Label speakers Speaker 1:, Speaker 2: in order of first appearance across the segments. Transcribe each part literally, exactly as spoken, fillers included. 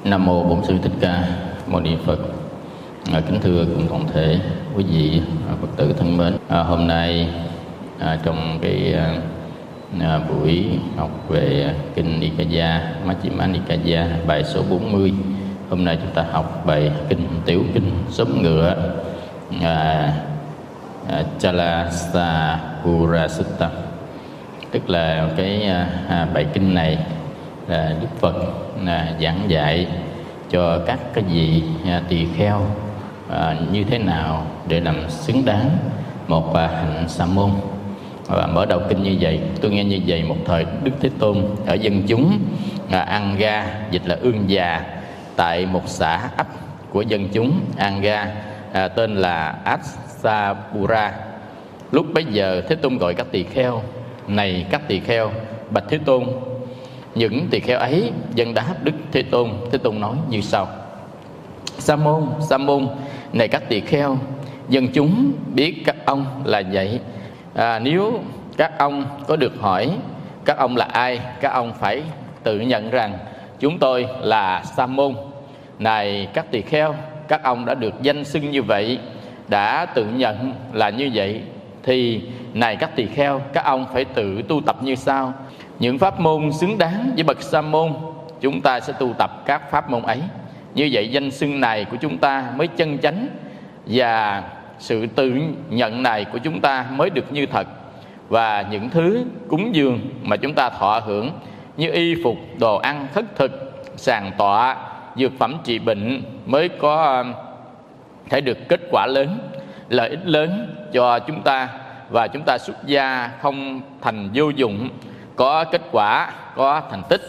Speaker 1: Nam mô Bổn Sư Thích Ca Mâu Ni Phật. À, kính thưa cùng toàn thể quý vị à, Phật tử thân mến. À, hôm nay à, trong cái à, buổi học về kinh Nikaya Majjhima Nikaya bài số bốn mươi, hôm nay chúng ta học bài kinh tiểu kinh xóm ngựa à, à, Chalasapura Sutta, tức là cái à, bài kinh này là Đức Phật à, giảng dạy cho các cái vị à, tỳ kheo à, như thế nào để làm xứng đáng một à, hạnh sa môn. Và mở đầu kinh như vậy, tôi nghe như vậy: một thời Đức Thế Tôn ở dân chúng à, Anga, dịch là ương già, tại một xã ấp của dân chúng Anga à, tên là Asapura. Lúc bấy giờ Thế Tôn gọi các tỳ kheo: này các tỳ kheo, bạch Thế Tôn. Những tỳ kheo ấy dân đáp Đức Thế Tôn. Thế Tôn nói như sau: Sa môn, sa môn, này các tỳ kheo, dân chúng biết các ông là vậy. À, nếu các ông có được hỏi các ông là ai, các ông phải tự nhận rằng chúng tôi là sa môn. Này các tỳ kheo, các ông đã được danh xưng như vậy, đã tự nhận là như vậy, thì này các tỳ kheo, các ông phải tự tu tập như sau. Những pháp môn xứng đáng với bậc sa môn, chúng ta sẽ tu tập các pháp môn ấy. Như vậy danh xưng này của chúng ta mới chân chánh, và sự tự nhận này của chúng ta mới được như thật. Và những thứ cúng dường mà chúng ta thọ hưởng như y phục, đồ ăn, khất thực, sàng tọa, dược phẩm trị bệnh mới có thể được kết quả lớn, lợi ích lớn cho chúng ta, và chúng ta xuất gia không thành vô dụng, có kết quả, có thành tích.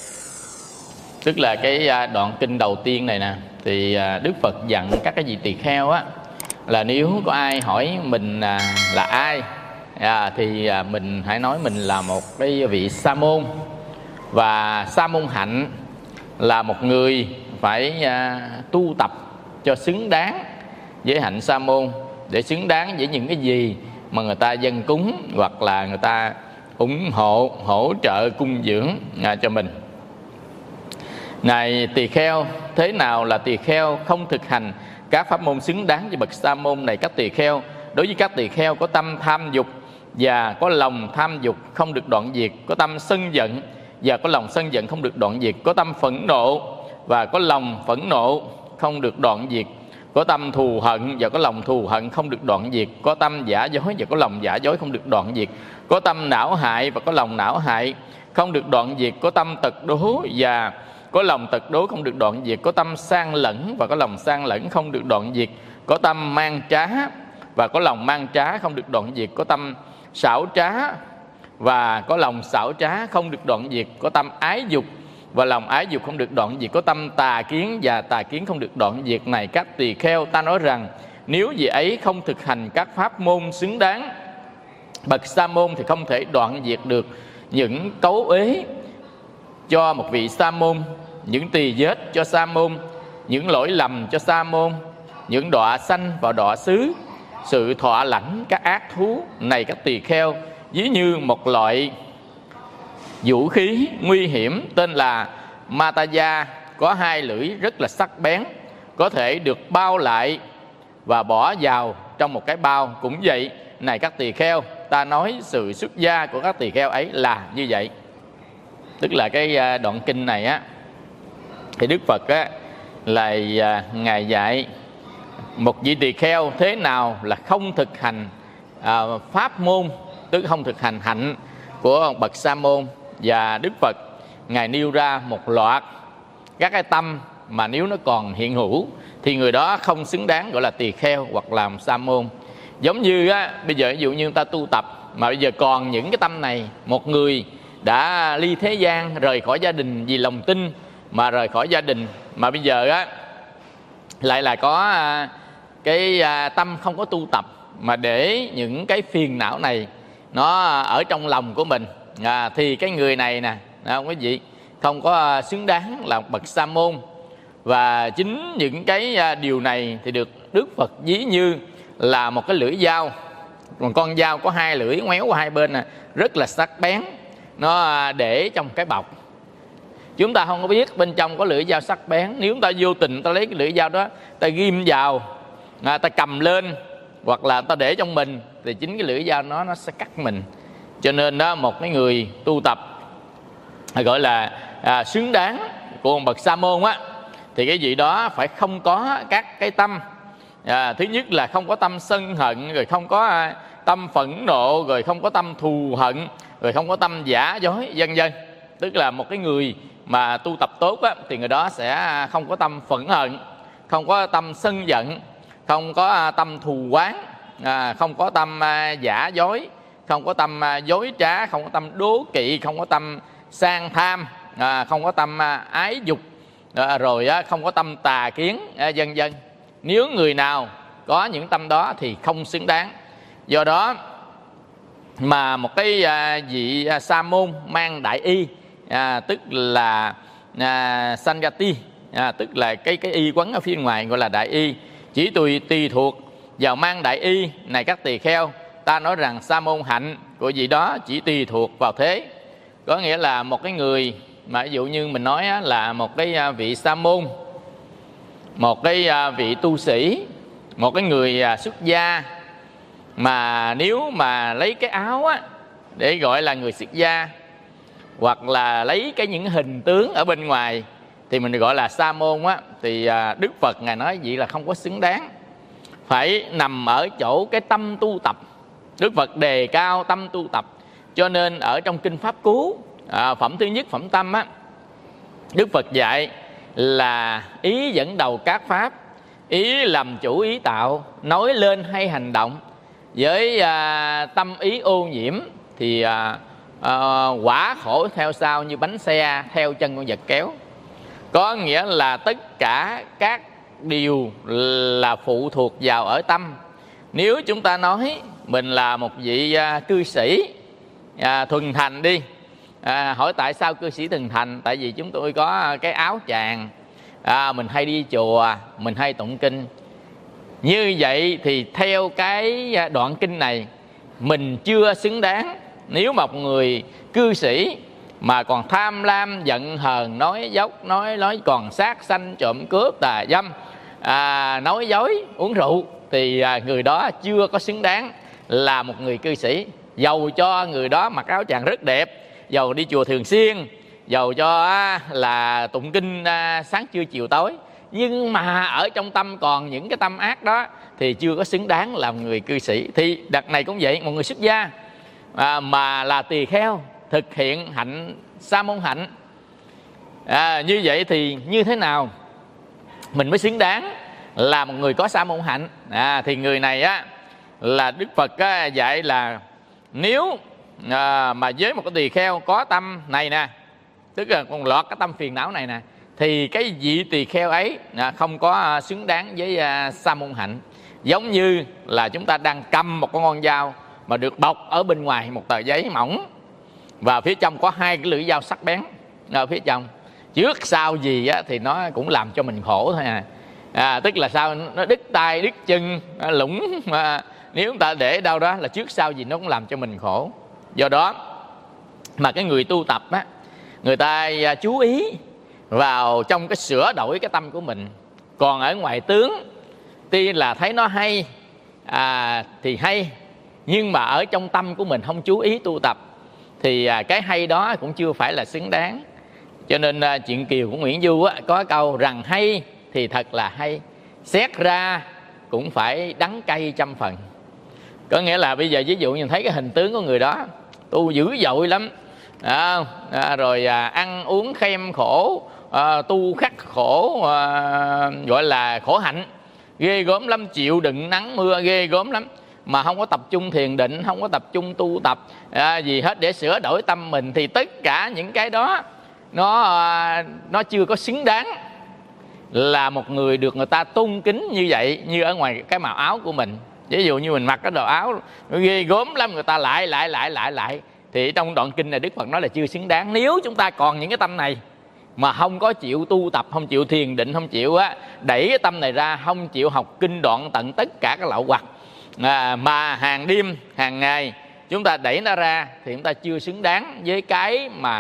Speaker 1: Tức là cái đoạn kinh đầu tiên này nè, thì Đức Phật dặn các cái vị tỳ kheo á, là nếu có ai hỏi mình là ai à, thì mình hãy nói mình là một cái vị sa môn. Và sa môn hạnh là một người phải à, tu tập cho xứng đáng với hạnh sa môn, để xứng đáng với những cái gì mà người ta dâng cúng, hoặc là người ta ủng hộ, hỗ trợ, cung dưỡng à, cho mình. Này tỳ kheo, thế nào là tỳ kheo không thực hành các pháp môn xứng đáng với bậc sa môn? Này các tỳ kheo, đối với các tỳ kheo có tâm tham dục và có lòng tham dục không được đoạn diệt, có tâm sân giận và có lòng sân giận không được đoạn diệt, có tâm phẫn nộ và có lòng phẫn nộ không được đoạn diệt, có tâm thù hận và có lòng thù hận không được đoạn diệt, có tâm giả dối và có lòng giả dối không được đoạn diệt, có tâm não hại và có lòng não hại không được đoạn diệt, có tâm tật đố và có lòng tật đố không được đoạn diệt, có tâm sang lẫn và có lòng sang lẫn không được đoạn diệt, có tâm mang trá và có lòng mang trá không được đoạn diệt, có tâm xảo trá và có lòng xảo trá không được đoạn diệt, có tâm ái dục và lòng ái dục không được đoạn diệt, có tâm tà kiến và tà kiến không được đoạn diệt. Này các tỳ kheo, ta nói rằng nếu vị ấy không thực hành các pháp môn xứng đáng bậc sa môn thì không thể đoạn diệt được những cấu uế cho một vị sa môn, những tỳ vết cho sa môn, những lỗi lầm cho sa môn, những đọa sanh vào đọa xứ, sự thọ lãnh các ác thú. Này các tỳ kheo, ví như một loại vũ khí nguy hiểm tên là Mataya, có hai lưỡi rất là sắc bén, có thể được bao lại và bỏ vào trong một cái bao. Cũng vậy, này các tỳ kheo, ta nói sự xuất gia của các tỳ kheo ấy là như vậy. Tức là cái đoạn kinh này á, thì Đức Phật á là Ngài dạy một vị tỳ kheo thế nào là không thực hành à, pháp môn, tức không thực hành hạnh của bậc sa môn. Và Đức Phật Ngài nêu ra một loạt các cái tâm mà nếu nó còn hiện hữu thì người đó không xứng đáng gọi là tỳ kheo hoặc làm sa môn. Giống như á, bây giờ ví dụ như ta tu tập mà bây giờ còn những cái tâm này, một người đã ly thế gian, rời khỏi gia đình vì lòng tin mà rời khỏi gia đình, mà bây giờ á lại là có à, cái à, tâm không có tu tập, mà để những cái phiền não này nó ở trong lòng của mình, à, thì cái người này nè, không có gì không có xứng đáng là bậc sa môn. Và chính những cái à, điều này thì được Đức Phật ví như là một cái lưỡi dao. Còn con dao có hai lưỡi ngoéo qua hai bên nè, rất là sắc bén, nó để trong cái bọc. Chúng ta không có biết bên trong có lưỡi dao sắc bén. Nếu chúng ta vô tình ta lấy cái lưỡi dao đó, ta ghim vào, à, ta cầm lên, hoặc là ta để trong mình, thì chính cái lưỡi dao nó nó sẽ cắt mình. Cho nên đó, một cái người tu tập gọi là à, xứng đáng của một bậc sa môn á, thì cái gì đó phải không có các cái tâm. À, thứ nhất là không có tâm sân hận, rồi không có à, tâm phẫn nộ, rồi không có tâm thù hận, rồi không có tâm giả dối, vân vân. Tức là một cái người mà tu tập tốt á, thì người đó sẽ không có tâm phẫn hận, không có tâm sân giận, không có à, tâm thù oán, à, không có tâm à, giả dối, không có tâm à, dối trá, không có tâm đố kỵ, không có tâm sang tham, à, không có tâm à, ái dục, à, rồi à, không có tâm tà kiến, à, vân vân. Nếu người nào có những tâm đó thì không xứng đáng. Do đó mà một cái à, vị à, sa môn mang đại y, à, tức là à, Sangati, à, tức là cái cái y quấn ở phía ngoài gọi là đại y, chỉ tùy tùy thuộc vào mang đại y này các tỳ kheo. Ta nói rằng sa môn hạnh của vị đó chỉ tùy thuộc vào thế. Có nghĩa là một cái người mà ví dụ như mình nói á, là một cái vị sa môn, một cái vị tu sĩ, một cái người xuất gia, mà nếu mà lấy cái áo á, để gọi là người xuất gia, hoặc là lấy cái những hình tướng ở bên ngoài thì mình gọi là sa môn á, thì Đức Phật Ngài nói vậy là không có xứng đáng. Phải nằm ở chỗ cái tâm tu tập. Đức Phật đề cao tâm tu tập. Cho nên ở trong Kinh Pháp Cú, à, phẩm thứ nhất, phẩm tâm á, Đức Phật dạy là ý dẫn đầu các pháp, ý làm chủ ý tạo, nói lên hay hành động. Với à, tâm ý ô nhiễm thì à, à, quả khổ theo sau như bánh xe theo chân con vật kéo. Có nghĩa là tất cả các điều là phụ thuộc vào ở tâm. Nếu chúng ta nói mình là một vị à, cư sĩ à, thuần thành đi, à, hỏi tại sao cư sĩ thuần thành? Tại vì chúng tôi có cái áo chàng, à, mình hay đi chùa, mình hay tụng kinh. Như vậy thì theo cái đoạn kinh này, mình chưa xứng đáng. Nếu một người cư sĩ mà còn tham lam, giận hờn, nói dốc, nói nói còn sát sanh, trộm cướp, tà dâm, à, nói dối, uống rượu, thì à, người đó chưa có xứng đáng là một người cư sĩ. Dầu cho người đó mặc áo chàng rất đẹp, dầu đi chùa thường xuyên, dầu cho à, là tụng kinh à, sáng trưa chiều tối, nhưng mà ở trong tâm còn những cái tâm ác đó thì chưa có xứng đáng làm người cư sĩ. Thì đợt này cũng vậy, một người xuất gia à, mà là tỳ kheo thực hiện hạnh sa môn hạnh, à, như vậy thì như thế nào mình mới xứng đáng là một người có sa môn hạnh? À, thì người này á là Đức Phật á, dạy là nếu à, mà với một cái tỳ kheo có tâm này nè, tức là còn lọt cái tâm phiền não này nè, thì cái vị tỳ kheo ấy à, không có à, xứng đáng với à, sa môn hạnh. Giống như là chúng ta đang cầm một con con dao mà được bọc ở bên ngoài một tờ giấy mỏng, và phía trong có hai cái lưỡi dao sắc bén ở phía trong. Trước sau gì á, thì nó cũng làm cho mình khổ thôi à. À, tức là sao? Nó đứt tay, đứt chân, lủng, mà nếu chúng ta để đâu đó là trước sau gì nó cũng làm cho mình khổ. Do đó mà cái người tu tập á, người ta chú ý vào trong cái sửa đổi cái tâm của mình. Còn ở ngoài tướng tuy là thấy nó hay à, thì hay, nhưng mà ở trong tâm của mình không chú ý tu tập thì à, cái hay đó cũng chưa phải là xứng đáng. Cho nên à, chuyện Kiều của Nguyễn Du á, có câu rằng hay thì thật là hay, xét ra cũng phải đắng cay trăm phần. Có nghĩa là bây giờ ví dụ nhìn thấy cái hình tướng của người đó tu dữ dội lắm, à, à, rồi à, ăn uống khem khổ, à, tu khắc khổ, à, gọi là khổ hạnh, ghê gớm lắm, chịu đựng nắng mưa ghê gớm lắm, mà không có tập trung thiền định, không có tập trung tu tập à, gì hết để sửa đổi tâm mình, thì tất cả những cái đó nó à, nó chưa có xứng đáng là một người được người ta tôn kính như vậy, như ở ngoài cái màu áo của mình. Ví dụ như mình mặc cái đồ áo nó ghê gớm lắm, người ta lại lại lại lại lại thì trong đoạn kinh này Đức Phật nói là chưa xứng đáng. Nếu chúng ta còn những cái tâm này mà không có chịu tu tập, không chịu thiền định, không chịu á đẩy cái tâm này ra, không chịu học kinh đoạn tận tất cả các lậu hoặc à, mà hàng đêm hàng ngày chúng ta đẩy nó ra, thì chúng ta chưa xứng đáng với cái mà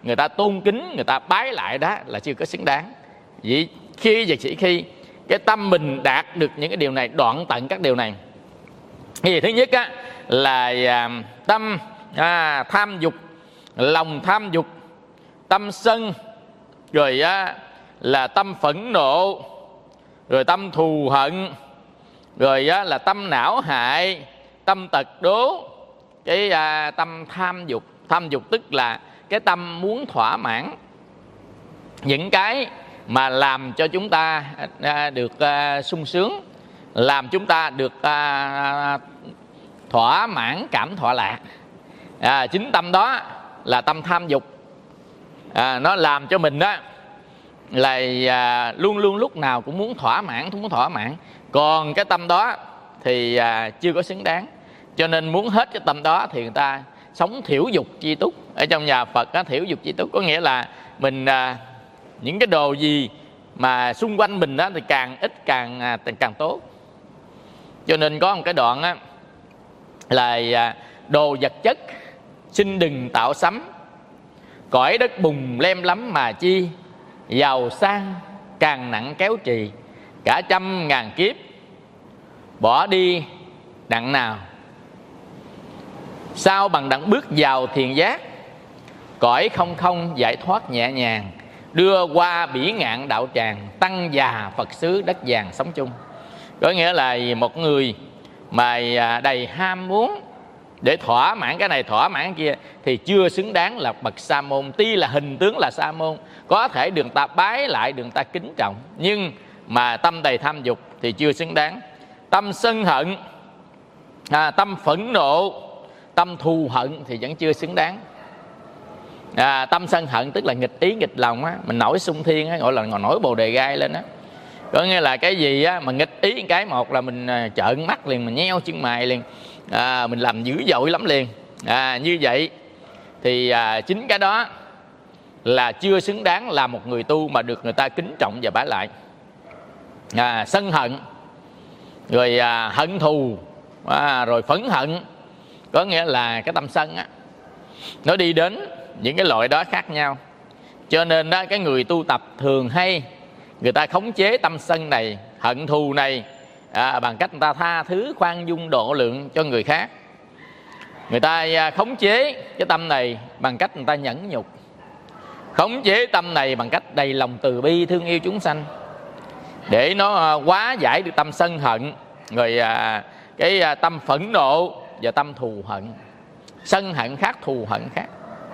Speaker 1: người ta tôn kính, người ta bái lại, đó là chưa có xứng đáng. Vì khi và chỉ khi cái tâm mình đạt được những cái điều này, đoạn tận các điều này. Cái gì thứ nhất á là à, tâm à, tham dục, lòng tham dục, tâm sân, rồi á là tâm phẫn nộ, rồi tâm thù hận, rồi á là tâm não hại, tâm tật đố. Cái à, tâm tham dục, tham dục tức là cái tâm muốn thỏa mãn những cái mà làm cho chúng ta à, được à, sung sướng, làm chúng ta được à, thỏa mãn cảm thọ lạc. À, chính tâm đó là tâm tham dục. À, nó làm cho mình đó là à, luôn luôn lúc nào cũng muốn thỏa mãn, cũng muốn thỏa mãn. Còn cái tâm đó thì à, chưa có xứng đáng. Cho nên muốn hết cái tâm đó thì người ta sống thiểu dục chi túc. Ở trong nhà Phật á, thiểu dục chi túc có nghĩa là mình à, những cái đồ gì mà xung quanh mình đó thì càng ít càng à, càng tốt. Cho nên có một cái đoạn á là à, đồ vật chất xin đừng tạo sắm, cõi đất bùng lem lắm mà chi, giàu sang càng nặng kéo trì, cả trăm ngàn kiếp bỏ đi đặng nào. Sao bằng đặng bước vào thiền giác, cõi không không giải thoát nhẹ nhàng, đưa qua bỉ ngạn đạo tràng, tăng già Phật xứ đất vàng sống chung. Có nghĩa là một người mà đầy ham muốn để thỏa mãn cái này thỏa mãn cái kia thì chưa xứng đáng là bậc sa môn. Tuy là hình tướng là sa môn, có thể được ta bái lại, được ta kính trọng, nhưng mà tâm đầy tham dục thì chưa xứng đáng. Tâm sân hận, à, tâm phẫn nộ, tâm thù hận thì vẫn chưa xứng đáng. À, tâm sân hận tức là nghịch ý nghịch lòng á, mình nổi xung thiên á, gọi là nổi bồ đề gai lên á. Có nghĩa là cái gì á mà nghịch ý cái, một là mình trợn mắt liền, mình nheo chân mày liền, à, mình làm dữ dội lắm liền. À, như vậy thì à, chính cái đó là chưa xứng đáng là một người tu mà được người ta kính trọng và bái lại. À, sân hận, rồi à, hận thù, à, rồi phẫn hận, có nghĩa là cái tâm sân á, nó đi đến những cái loại đó khác nhau. Cho nên đó, cái người tu tập thường hay người ta khống chế tâm sân này, hận thù này à, bằng cách người ta tha thứ, khoan dung, độ lượng cho người khác. Người ta khống chế cái tâm này bằng cách người ta nhẫn nhục, khống chế tâm này bằng cách đầy lòng từ bi, thương yêu chúng sanh, để nó hóa giải được tâm sân hận, rồi à, cái tâm phẫn nộ và tâm thù hận. Sân hận khác, thù hận khác.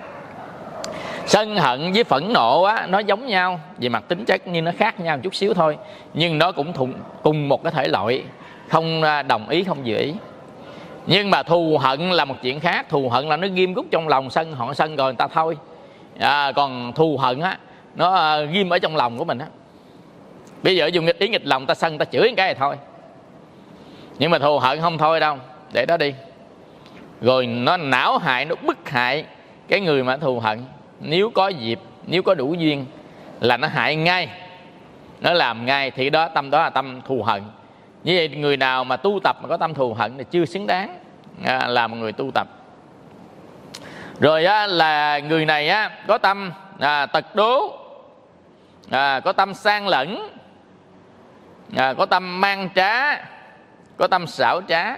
Speaker 1: Sân hận với phẫn nộ á, nó giống nhau về mặt tính chất nhưng nó khác nhau một chút xíu thôi. Nhưng nó cũng thùng, cùng một cái thể loại, không đồng ý, không dự ý. Nhưng mà thù hận là một chuyện khác. Thù hận là nó ghim gút trong lòng, sân họ sân rồi người ta thôi. À, còn thù hận á, nó ghim ở trong lòng của mình á. Bây giờ dùng nghịch ý nghịch lòng, ta sân ta chửi cái này thôi. Nhưng mà thù hận không thôi đâu, để đó đi. Rồi nó não hại, nó bức hại cái người mà thù hận. Nếu có dịp, nếu có đủ duyên là nó hại ngay, nó làm ngay, thì đó tâm đó là tâm thù hận. Như vậy người nào mà tu tập mà có tâm thù hận thì chưa xứng đáng à, là một người tu tập. Rồi á, là người này á, có tâm à, tật đố, à, có tâm sang lẫn, à, có tâm mang trá, có tâm xảo trá.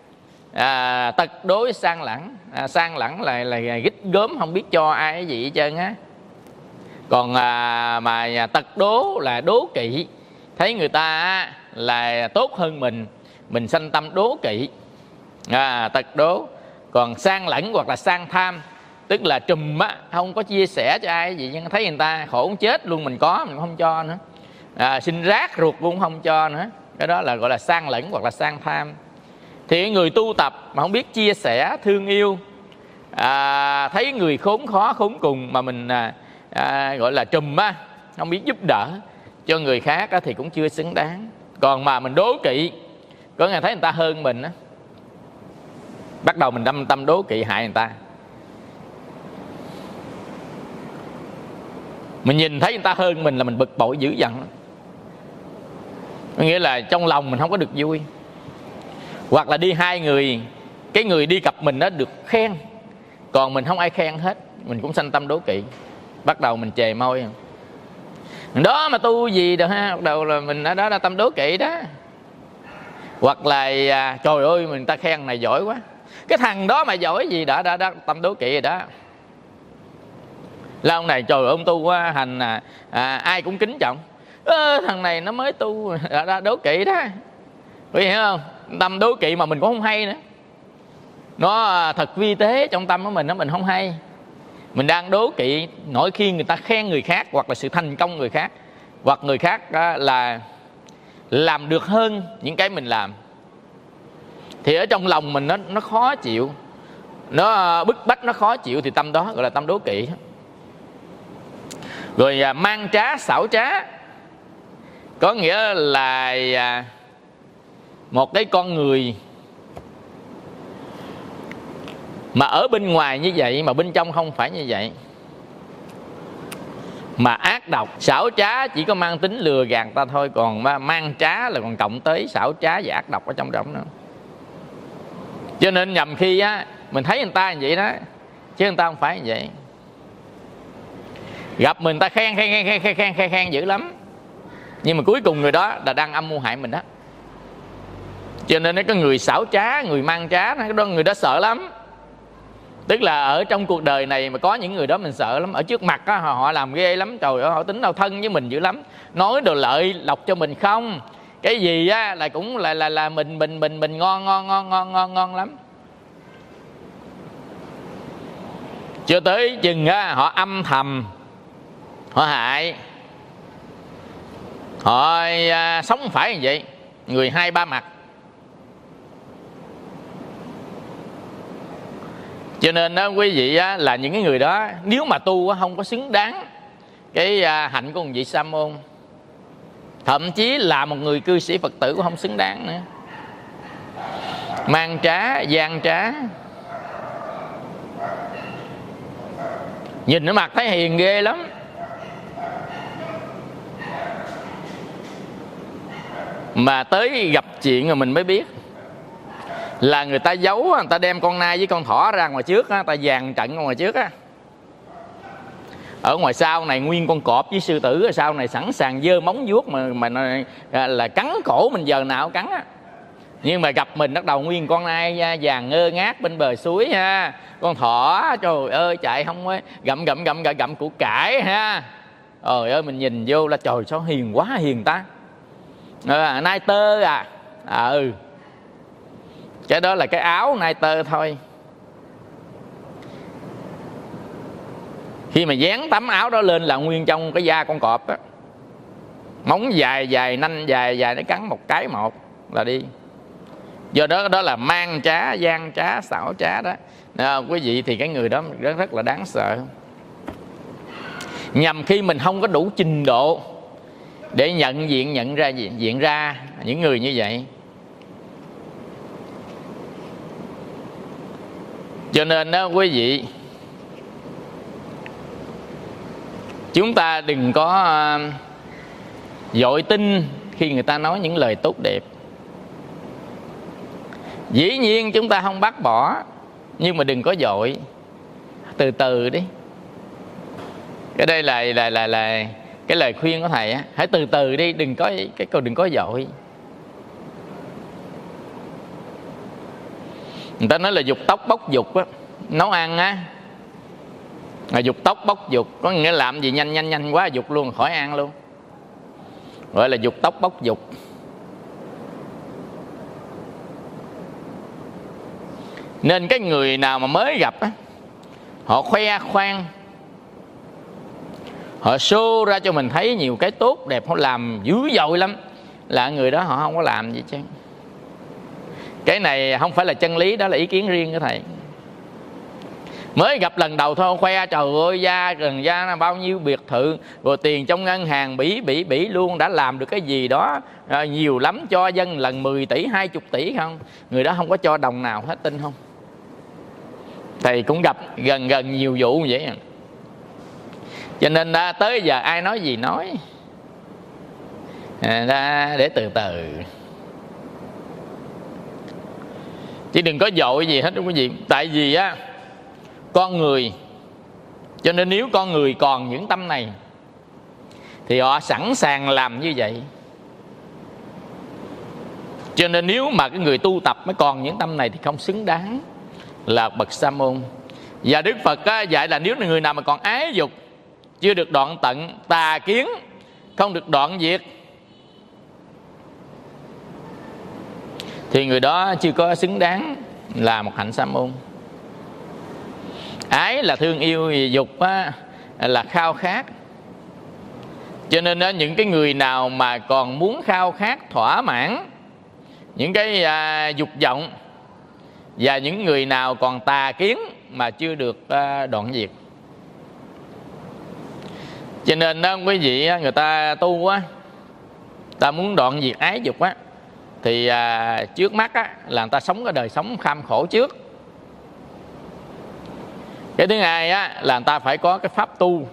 Speaker 1: À, tật đối sang lẳng, à, sang lẳng là là gít gớm, không biết cho ai cái gì hết trơn á. Còn à, mà tật đố là đố kỵ, thấy người ta là tốt hơn mình, mình sanh tâm đố kỵ. À, tật đố. Còn sang lẫn hoặc là sang tham, tức là trùm á, không có chia sẻ cho ai cái gì, nhưng thấy người ta khổ chết luôn, mình có mình không cho nữa. À, xin rác ruột cũng không cho nữa. Cái đó là gọi là sang lẫn hoặc là sang tham. Thì người tu tập mà không biết chia sẻ, thương yêu, à, thấy người khốn khó khốn cùng mà mình à, à, gọi là trùm á, không biết giúp đỡ cho người khác á, thì cũng chưa xứng đáng. Còn mà mình đố kỵ, có người thấy người ta hơn mình á, bắt đầu mình đâm tâm đố kỵ hại người ta. Mình nhìn thấy người ta hơn mình là mình bực bội dữ dằn. Có nghĩa là trong lòng mình không có được vui. Hoặc là đi hai người, cái người đi cặp mình đó được khen, còn mình không ai khen hết, mình cũng sanh tâm đố kỵ. bắt đầu mình chề môi. Đó mà tu gì được ha, bắt đầu là mình ở đó là tâm đố kỵ đó. Hoặc là à, trời ơi mình ta khen này giỏi quá, cái thằng đó mà giỏi gì đã đã, đã tâm đố kỵ rồi đó. Là ông này trời ơi ông tu quá hành à, à, ai cũng kính trọng. Ơ, thằng này nó mới tu đã, đã đố kỵ đó. Quý vị hiểu không? Tâm đố kỵ mà mình cũng không hay nữa. Nó thật vi tế trong tâm của mình đó, mình không hay. Mình đang đố kỵ mỗi khi người ta khen người khác, hoặc là sự thành công người khác, hoặc người khác là làm được hơn những cái mình làm, thì ở trong lòng mình nó nó khó chịu, nó bức bách, nó khó chịu, thì tâm đó gọi là tâm đố kỵ. Rồi à, mang trá xảo trá, có nghĩa là à, một cái con người mà ở bên ngoài như vậy mà bên trong không phải như vậy, mà ác độc. Xảo trá chỉ có mang tính lừa gạt ta thôi, còn mang trá là còn cộng tới xảo trá và ác độc ở trong đó nữa. Cho nên nhầm khi á mình thấy người ta như vậy đó, chứ người ta không phải như vậy. Gặp mình ta khen khen khen khen khen khen khen dữ lắm, nhưng mà cuối cùng người đó là đang âm mưu hại mình đó. Cho nên cái người xảo trá, người mang trá, người đó sợ lắm. Tức là ở trong cuộc đời này mà có những người đó mình sợ lắm. Ở trước mặt á, họ, họ làm ghê lắm. Trời ơi, họ tính đâu thân với mình dữ lắm, nói đồ lợi lộc cho mình không, cái gì á là cũng là là là mình mình mình mình ngon ngon ngon ngon ngon ngon lắm. Chưa tới chừng á họ âm thầm họ hại, họ à, sống phải như vậy, người hai ba mặt. Cho nên đó quý vị á, là những cái người đó nếu mà tu á, không có xứng đáng cái à, hạnh của một vị sa môn, thậm chí là một người cư sĩ Phật tử cũng không xứng đáng nữa. Mang trá, gian trá, nhìn nó mặt thấy hiền ghê lắm, mà tới gặp chuyện rồi mình mới biết là người ta giấu, người ta đem con nai với con thỏ ra ngoài trước, người ta dàn trận ngoài trước á, ở ngoài sau này nguyên con cọp với sư tử, ở sau này sẵn sàng giơ móng vuốt mà mà là cắn cổ mình giờ nào cắn á. Nhưng mà gặp mình bắt đầu nguyên con nai vàng ngơ ngác bên bờ suối ha, con thỏ trời ơi chạy không ấy, gặm gặm gặm gặm gặm củ cải ha. Trời ơi mình nhìn vô là trời sao hiền quá hiền ta, à, nai tơ à, à ừ, cái đó là cái áo nai tơ thôi. Khi mà dán tấm áo đó lên là nguyên trong cái da con cọp á, móng dài dài, nanh dài dài, nó cắn một cái một là đi. Do đó đó là mang trá, gian trá, xảo trá đó. À, quý vị thì cái người đó rất, rất là đáng sợ. Nhằm khi mình không có đủ trình độ để nhận diện nhận ra diện ra những người như vậy. Cho nên đó quý vị, chúng ta đừng có uh, vội tin khi người ta nói những lời tốt đẹp. Dĩ nhiên chúng ta không bác bỏ, nhưng mà đừng có vội, từ từ đi. Cái đây là là là là cái lời khuyên của thầy á, hãy từ từ đi, đừng có cái câu đừng có vội. Người ta nói là dục tốc bốc dục á, nấu ăn á, là dục tốc bốc dục, có nghĩa là làm gì nhanh nhanh nhanh quá dục luôn, khỏi ăn luôn, gọi là dục tốc bốc dục. Nên cái người nào mà mới gặp á, họ khoe khoang, họ show ra cho mình thấy nhiều cái tốt đẹp, họ làm dữ dội lắm, là người đó họ không có làm gì chứ. Cái này không phải là chân lý, đó là ý kiến riêng của thầy. Mới gặp lần đầu thôi khoe trời ơi gia gần gia bao nhiêu biệt thự, rồi tiền trong ngân hàng bỉ bỉ bỉ luôn, đã làm được cái gì đó à, nhiều lắm, cho dân lần mười tỷ hai mươi tỷ không, người đó không có cho đồng nào hết, tin không? Thầy cũng gặp gần gần nhiều vụ như vậy à. Cho nên đã, tới giờ ai nói gì nói à, đã, để từ từ, chứ đừng có vội gì hết đúng quý vị. Tại vì á, con người Cho nên nếu con người còn những tâm này thì họ sẵn sàng làm như vậy. Cho nên nếu mà cái người tu tập mới còn những tâm này thì không xứng đáng là bậc sa môn. Và Đức Phật á, dạy là nếu là người nào mà còn ái dục, chưa được đoạn tận, tà kiến không được đoạn diệt, thì người đó chưa có xứng đáng là một hạnh sa môn. Ái là thương yêu, dục á, là khao khát. Cho nên đó, những cái người nào mà còn muốn khao khát thỏa mãn những cái à, dục vọng, và những người nào còn tà kiến mà chưa được à, đoạn diệt. Cho nên đó quý vị, người ta tu á, ta muốn đoạn diệt ái dục á, thì à, trước mắt á, là người ta sống cái đời sống kham khổ trước. Cái thứ hai á, là người ta phải có cái pháp tu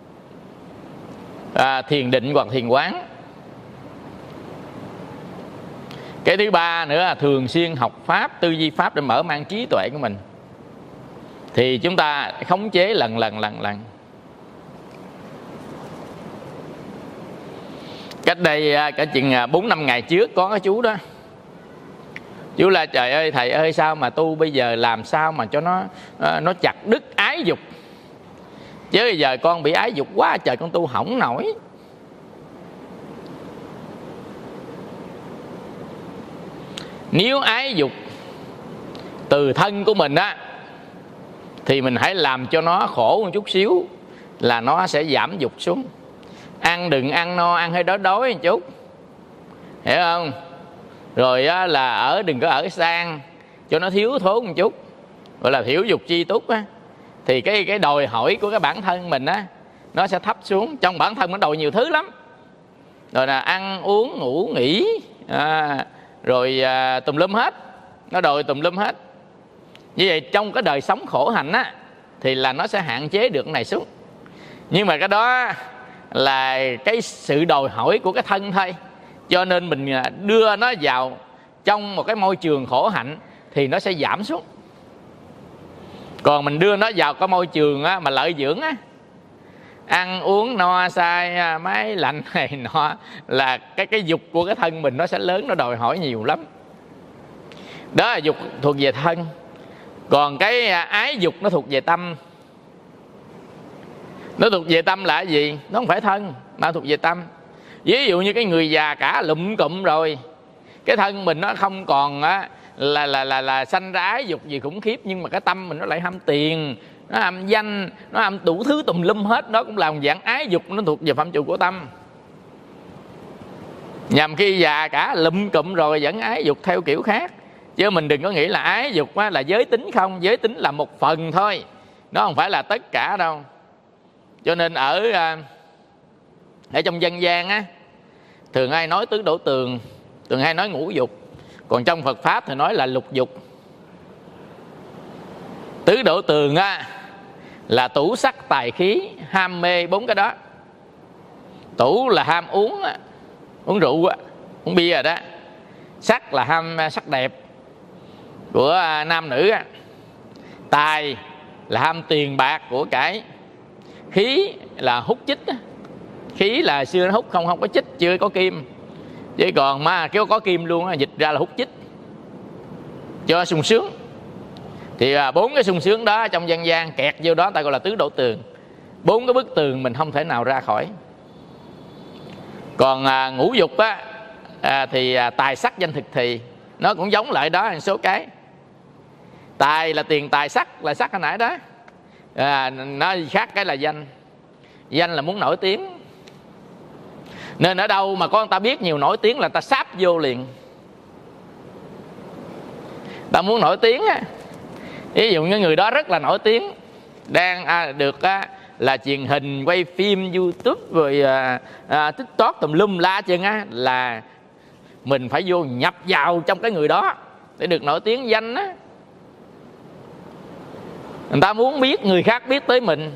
Speaker 1: à, thiền định hoặc thiền quán. Cái thứ ba nữa là thường xuyên học pháp, tư duy pháp để mở mang trí tuệ của mình, thì chúng ta khống chế lần lần lần lần. Cách đây cả chừng bốn năm ngày trước có cái chú đó, chú là trời ơi thầy ơi, sao mà tu bây giờ làm sao mà cho nó nó chặt đứt ái dục, chứ bây giờ con bị ái dục quá trời, con tu hỏng nổi. Nếu ái dục từ thân của mình á, thì mình hãy làm cho nó khổ một chút xíu là nó sẽ giảm dục xuống. Ăn đừng ăn no, ăn hơi đói đói một chút, hiểu không? Rồi á, là ở đừng có ở sang cho nó thiếu thốn một chút, gọi là thiểu dục chi túc á. Thì cái cái đòi hỏi của cái bản thân mình á, nó sẽ thấp xuống. Trong bản thân nó đòi nhiều thứ lắm, rồi là ăn uống ngủ nghỉ à, rồi à, tùm lum hết, nó đòi tùm lum hết. Như vậy trong cái đời sống khổ hạnh á, thì là nó sẽ hạn chế được cái này xuống. Nhưng mà cái đó là cái sự đòi hỏi của cái thân thôi. Cho nên mình đưa nó vào trong một cái môi trường khổ hạnh thì nó sẽ giảm xuống. Còn mình đưa nó vào cái môi trường á, mà lợi dưỡng á, ăn uống no say, máy lạnh này nọ, là cái cái dục của cái thân mình nó sẽ lớn, nó đòi hỏi nhiều lắm. Đó là dục thuộc về thân. Còn cái ái dục nó thuộc về tâm. Nó thuộc về tâm là cái gì? Nó không phải thân mà thuộc về tâm. Ví dụ như cái người già cả lụm cụm rồi, cái thân mình nó không còn á, là là là là sanh ra ái dục gì khủng khiếp, nhưng mà cái tâm mình nó lại ham tiền, nó ham danh, nó ham đủ thứ tùm lum hết. Đó cũng là một dạng ái dục, nó thuộc về phạm trù của tâm. Nhằm khi già cả lụm cụm rồi vẫn ái dục theo kiểu khác. Chứ mình đừng có nghĩ là ái dục á, là giới tính không. Giới tính là một phần thôi, nó không phải là tất cả đâu. Cho nên ở ở trong dân gian á, thường hay nói tứ đổ tường, thường hay nói ngũ dục. Còn trong Phật Pháp thì nói là lục dục. Tứ đổ tường á, là tủ sắc tài khí, ham mê bốn cái đó. Tủ là ham uống á, uống rượu á, uống bia rồi đó. Sắc là ham sắc đẹp của nam nữ á. Tài là ham tiền bạc của cải. Khí là hút chích á. Khí là xưa nó hút không không có chích, chưa có kim. Chứ còn mà kéo có kim luôn á, dịch ra là hút chích cho sung sướng. Thì bốn cái sung sướng đó trong dân gian kẹt vô đó ta gọi là tứ đổ tường. Bốn cái bức tường mình không thể nào ra khỏi. Còn à, ngũ dục á, à, thì à, tài sắc danh thực thì nó cũng giống lại đó một số cái. Tài là tiền tài, sắc là sắc hồi nãy đó. À, nó khác cái là danh. Danh là muốn nổi tiếng. Nên ở đâu mà có người ta biết nhiều nổi tiếng là ta sáp vô liền. Ta muốn nổi tiếng á, ví dụ như người đó rất là nổi tiếng, đang à, được à, là truyền hình, quay phim, YouTube rồi à, à, TikTok tùm lum la chừng á, là mình phải vô nhập vào trong cái người đó để được nổi tiếng danh á. Người ta muốn biết người khác biết tới mình.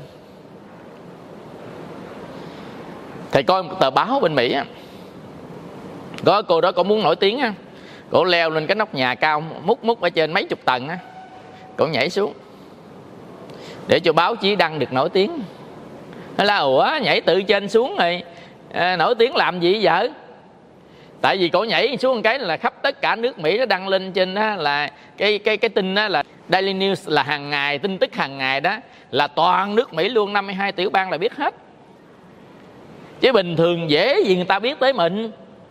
Speaker 1: Thầy coi một tờ báo bên Mỹ á, có cô đó, cô muốn nổi tiếng á, cô leo lên cái nóc nhà cao mút mút ở trên mấy chục tầng á, cô nhảy xuống.
Speaker 2: để cho báo chí đăng được nổi tiếng. Nó là ủa nhảy từ trên xuống rồi à, nổi tiếng làm gì vậy? Tại vì cổ nhảy xuống một cái là khắp tất cả nước Mỹ nó đăng lên trên đó, là cái cái cái tin đó là Daily News, là hàng ngày, tin tức hàng ngày đó, là toàn nước Mỹ luôn, năm mươi hai tiểu bang là biết hết. Chứ bình thường dễ gì người ta biết tới mình.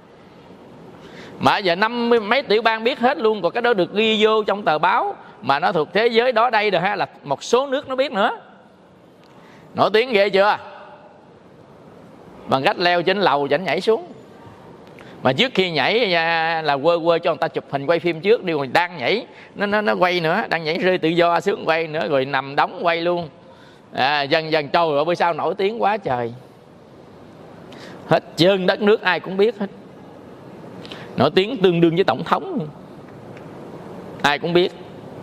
Speaker 2: Mà giờ năm mươi mấy tiểu bang biết hết luôn, còn cái đó được ghi vô trong tờ báo mà nó thuộc thế giới đó đây rồi ha, là một số nước nó biết nữa. Nổi tiếng ghê chưa? Bằng cách leo trên lầu chảnh nhảy xuống. Mà trước khi nhảy là quơ quơ cho người ta chụp hình quay phim trước đi, rồi đang nhảy nó nó nó quay nữa, đang nhảy rơi tự do xuống quay nữa, rồi nằm đóng quay luôn. À, dần dần trời ơi bữa sau nổi tiếng quá trời. Hết trơn đất nước ai cũng biết hết. Nổi tiếng tương đương với tổng thống, ai cũng biết.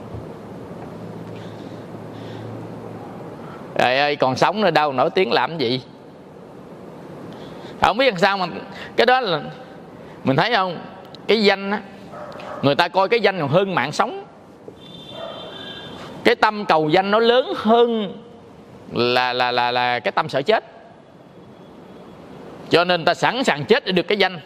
Speaker 2: Trời ơi còn sống nữa đâu, nổi tiếng làm gì? Không biết làm sao mà cái đó là mình thấy không, cái danh á, người ta coi cái danh còn hơn mạng sống. Cái tâm cầu danh nó lớn hơn là là là là cái tâm sợ chết. Cho nên ta sẵn sàng chết để được cái danh.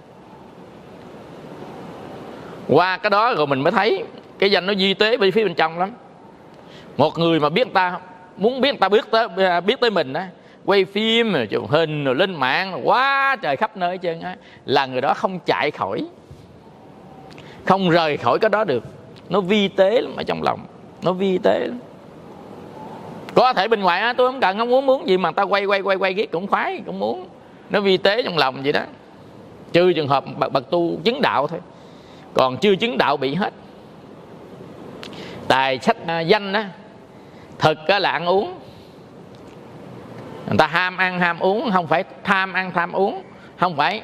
Speaker 2: Qua cái đó rồi mình mới thấy cái danh nó vi tế bên phía bên trong lắm. Một người mà biết ta, muốn biết ta biết tới biết tới mình á, quay phim rồi chụp hình rồi lên mạng rồi quá trời khắp nơi hết trơn á, là người đó không chạy khỏi, không rời khỏi cái đó được. Nó vi tế lắm ở trong lòng, nó vi tế lắm. Có thể bên ngoài á, tôi không cần, không muốn muốn gì mà ta quay quay quay quay ghét cũng khoái, cũng muốn. Nó vi tế trong lòng vậy đó. Trừ trường hợp bậc, bậc tu chứng đạo thôi, còn chưa chứng đạo bị hết. Tài sách danh á, thực là ăn uống. Người ta ham ăn ham uống, không phải tham ăn tham uống, không phải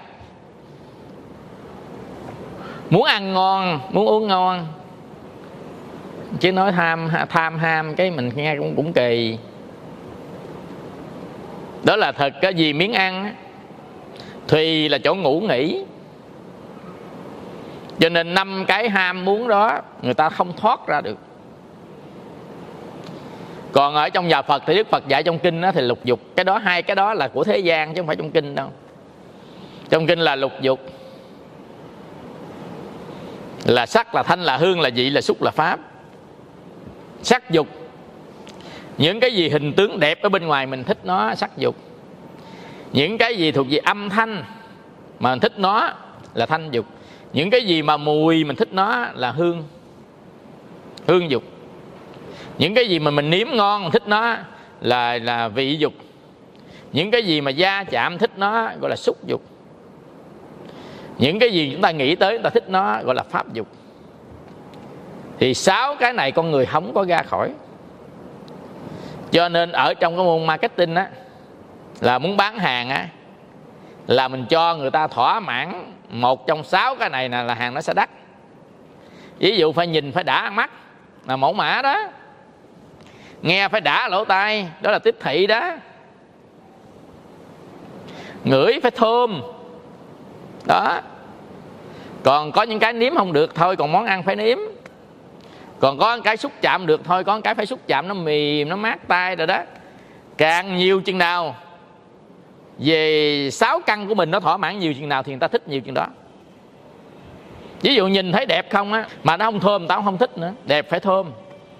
Speaker 2: muốn ăn ngon muốn uống ngon, chứ nói tham tham ham cái mình nghe cũng cũng kỳ. Đó là thật. Cái gì miếng ăn, thùy là chỗ ngủ nghỉ. Cho nên năm cái ham muốn đó người ta không thoát ra được. Còn ở trong nhà Phật thì Đức Phật dạy trong kinh đó, thì lục dục. Cái đó hai cái đó là của thế gian chứ không phải trong kinh đâu. Trong kinh là lục dục, là sắc, là thanh, là hương, là vị, là xúc, là pháp. Sắc dục, những cái gì hình tướng đẹp ở bên ngoài mình thích nó, sắc dục. Những cái gì thuộc về âm thanh mà mình thích nó là thanh dục. Những cái gì mà mùi mình thích nó là hương, hương dục. Những cái gì mà mình nếm ngon mình thích nó là là vị dục. Những cái gì mà da chạm thích nó gọi là xúc dục. Những cái gì chúng ta nghĩ tới chúng ta thích nó gọi là pháp dục. Thì sáu cái này con người không có ra khỏi. Cho nên ở trong cái môn marketing á, là muốn bán hàng á, là mình cho người ta thỏa mãn một trong sáu cái này là, là hàng nó sẽ đắt. Ví dụ phải nhìn phải đã mắt là mẫu mã đó, nghe phải đã lỗ tai đó là tiếp thị đó, ngửi phải thơm đó. Còn có những cái nếm không được thôi, còn món ăn phải nếm. Còn có cái xúc chạm được thôi, có cái phải xúc chạm nó mềm, nó mát tay rồi đó. Càng nhiều chừng nào về sáu căn của mình nó thỏa mãn nhiều chừng nào thì người ta thích nhiều chừng đó. Ví dụ nhìn thấy đẹp không á, mà nó không thơm tao không thích nữa. Đẹp phải thơm.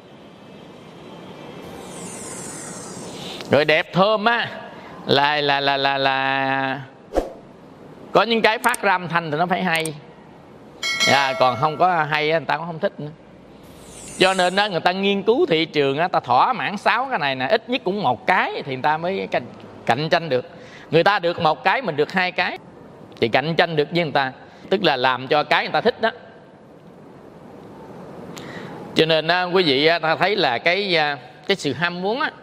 Speaker 2: Rồi đẹp thơm á là là là là là có những cái phát ra âm thanh thì nó phải hay. À, còn không có hay người ta cũng không thích nữa. Cho nên đó, người ta nghiên cứu thị trường đó, ta thỏa mãn sáu cái này nè, ít nhất cũng một cái thì người ta mới cạnh, cạnh tranh được. Người ta được một cái mình được hai cái thì cạnh tranh được với người ta, tức là làm cho cái người ta thích đó. Cho nên đó, quý vị ta thấy là cái cái sự ham muốn á,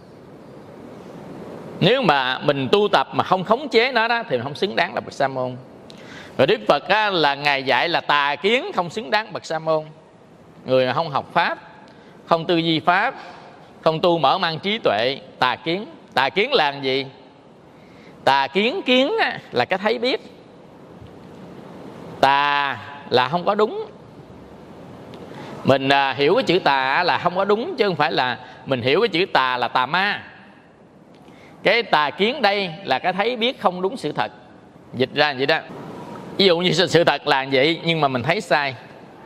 Speaker 2: nếu mà mình tu tập mà không khống chế nó đó thì mình không xứng đáng là bậc sa môn. Rồi Đức Phật á, là ngài dạy là tà kiến không xứng đáng bậc sa môn. Người mà không học pháp, không tư duy pháp, không tu mở mang trí tuệ, tà kiến. Tà kiến là gì? Tà kiến, kiến á, là cái thấy biết. Tà là không có đúng, Mình à, hiểu cái chữ tà là không có đúng, chứ không phải là mình hiểu cái chữ tà là tà ma. Cái tà kiến đây là cái thấy biết không đúng sự thật, dịch ra vậy đó. Ví dụ như sự thật là vậy nhưng mà mình thấy sai.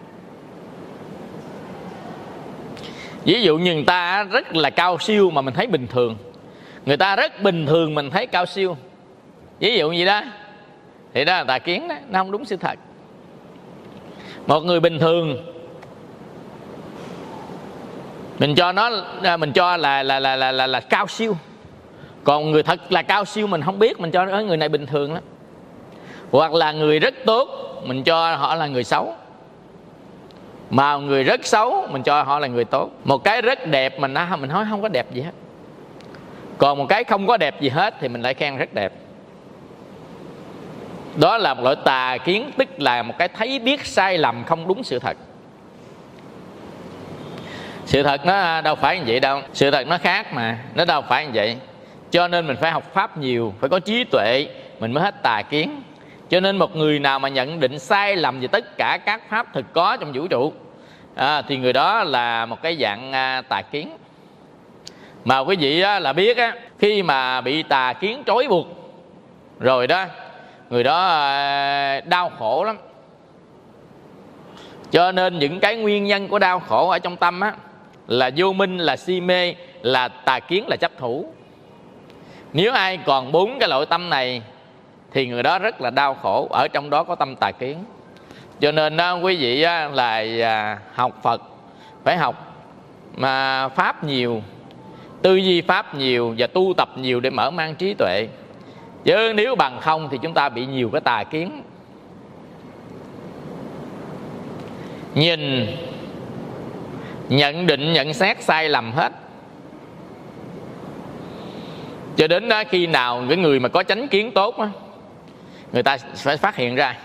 Speaker 2: Ví dụ như người ta rất là cao siêu mà mình thấy bình thường, người ta rất bình thường mình thấy cao siêu, ví dụ như đó, thì đó là tà kiến đó, nó không đúng sự thật. Một người bình thường mình cho nó mình cho là là là là là, là cao siêu, còn người thật là cao siêu mình không biết, mình cho nó người này bình thường lắm. Hoặc là người rất tốt mình cho họ là người xấu, mà người rất xấu mình cho họ là người tốt. Một cái rất đẹp mình nói mình nói không có đẹp gì hết, còn một cái không có đẹp gì hết thì mình lại khen rất đẹp. Đó là một loại tà kiến, tức là một cái thấy biết sai lầm không đúng sự thật. Sự thật nó đâu phải như vậy đâu, sự thật nó khác mà, nó đâu phải như vậy. Cho nên mình phải học pháp nhiều, phải có trí tuệ mình mới hết tà kiến. Cho nên một người nào mà nhận định sai lầm về tất cả các pháp thực có trong vũ trụ à, thì người đó là một cái dạng à, tà kiến. Mà quý vị á, là biết á, khi mà bị tà kiến trói buộc rồi đó, người đó à, đau khổ lắm. Cho nên những cái nguyên nhân của đau khổ ở trong tâm á, là vô minh, là si mê, là tà kiến, là chấp thủ. Nếu ai còn bốn cái loại tâm này thì người đó rất là đau khổ, ở trong đó có tâm tà kiến. Cho nên đó, quý vị á, là à, học Phật phải học mà pháp nhiều, tư duy pháp nhiều và tu tập nhiều để mở mang trí tuệ. Chứ nếu bằng không thì chúng ta bị nhiều cái tà kiến. Nhìn, nhận định, nhận xét sai lầm hết. Cho đến đó, khi nào cái người mà có chánh kiến tốt á, người ta phải phát hiện ra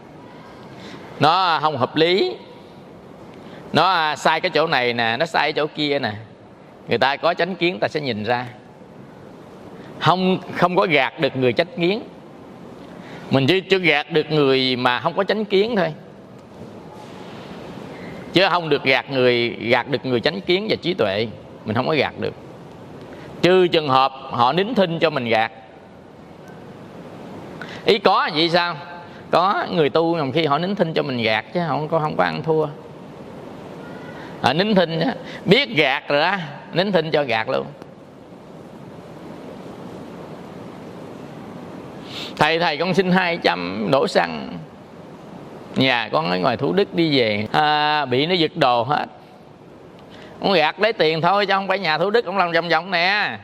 Speaker 2: nó không hợp lý, nó sai cái chỗ này nè, nó sai cái chỗ kia nè. Người ta có chánh kiến ta sẽ nhìn ra. Không không có gạt được người chánh kiến, mình chỉ, chỉ gạt được người mà không có chánh kiến thôi, chứ không được gạt người gạt được người chánh kiến và trí tuệ. Mình không có gạt được, trừ trường hợp họ nín thinh cho mình gạt. Ý có vậy sao? Có người tu mà khi họ nín thinh cho mình gạt, chứ không có không có ăn thua. Họ nín thinh á, biết gạt rồi đó, nín thinh cho gạt luôn. Thầy thầy con xin hai trăm đổ xăng, nhà con ở ngoài Thủ Đức đi về à, bị nó giật đồ hết. Ông gạt lấy tiền thôi chứ không phải nhà Thủ Đức ông làm vòng vòng nè.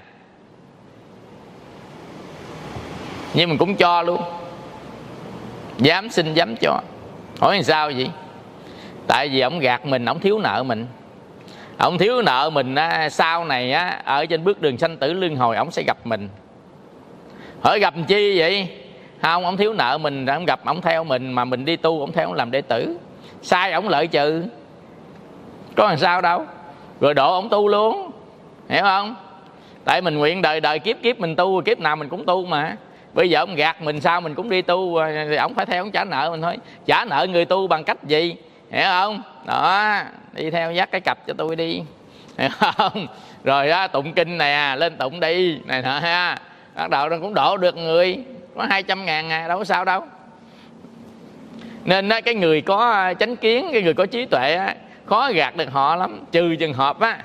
Speaker 2: Nhưng mình cũng cho luôn, dám xin dám cho. Hỏi làm sao vậy? Tại vì ông gạt mình, ông thiếu nợ mình. Ông thiếu nợ mình á, sau này á, ở trên bước đường sanh tử luân hồi ông sẽ gặp mình. Hỏi gặp chi vậy? Không, ông thiếu nợ mình, ông gặp ông theo mình, mà mình đi tu ông theo ông làm đệ tử. Sai ông lợi trừ, có làm sao đâu. Rồi độ ông tu luôn, hiểu không? Tại mình nguyện đời đời kiếp kiếp mình tu, kiếp nào mình cũng tu mà. Bây giờ ông gạt mình sao mình cũng đi tu, thì ông phải theo ông trả nợ mình thôi. Trả nợ người tu bằng cách gì, hiểu không? Đó, đi theo dắt cái cặp cho tôi đi, hiểu không? Rồi á, tụng kinh nè, lên tụng đi này nọ ha. Bắt đầu nó cũng đổ được người, có hai trăm ngàn à, đâu có sao đâu. Nên á, cái người có chánh kiến, cái người có trí tuệ á, khó gạt được họ lắm. Trừ trường hợp á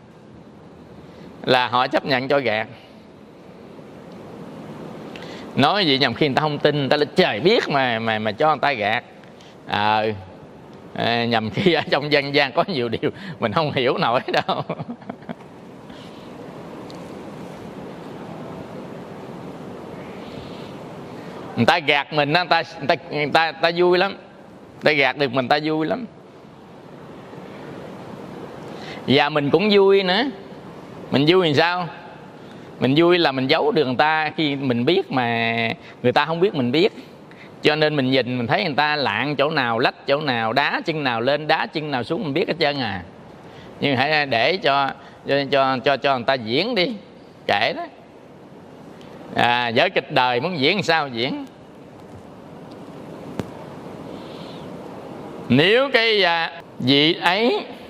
Speaker 2: là họ chấp nhận cho gạt. Nói gì nhằm khi người ta không tin, người ta là trời biết mà mà mà cho người ta gạt. À, à, nhằm khi ở trong dân gian có nhiều điều mình không hiểu nổi đâu. Người ta gạt mình, người ta người ta người ta, người ta vui lắm. Người ta gạt được mình, ta vui lắm. Và mình cũng vui nữa. Mình vui làm sao? Mình vui là mình giấu được người ta khi mình biết mà người ta không biết mình biết. Cho nên mình nhìn mình thấy người ta lạng chỗ nào, lách chỗ nào, đá chân nào lên, đá chân nào xuống, mình biết hết trơn à. Nhưng hãy để cho cho cho cho, cho người ta diễn đi, kệ đó. À, vở kịch đời muốn diễn làm sao diễn. Nếu cái à, vị ấy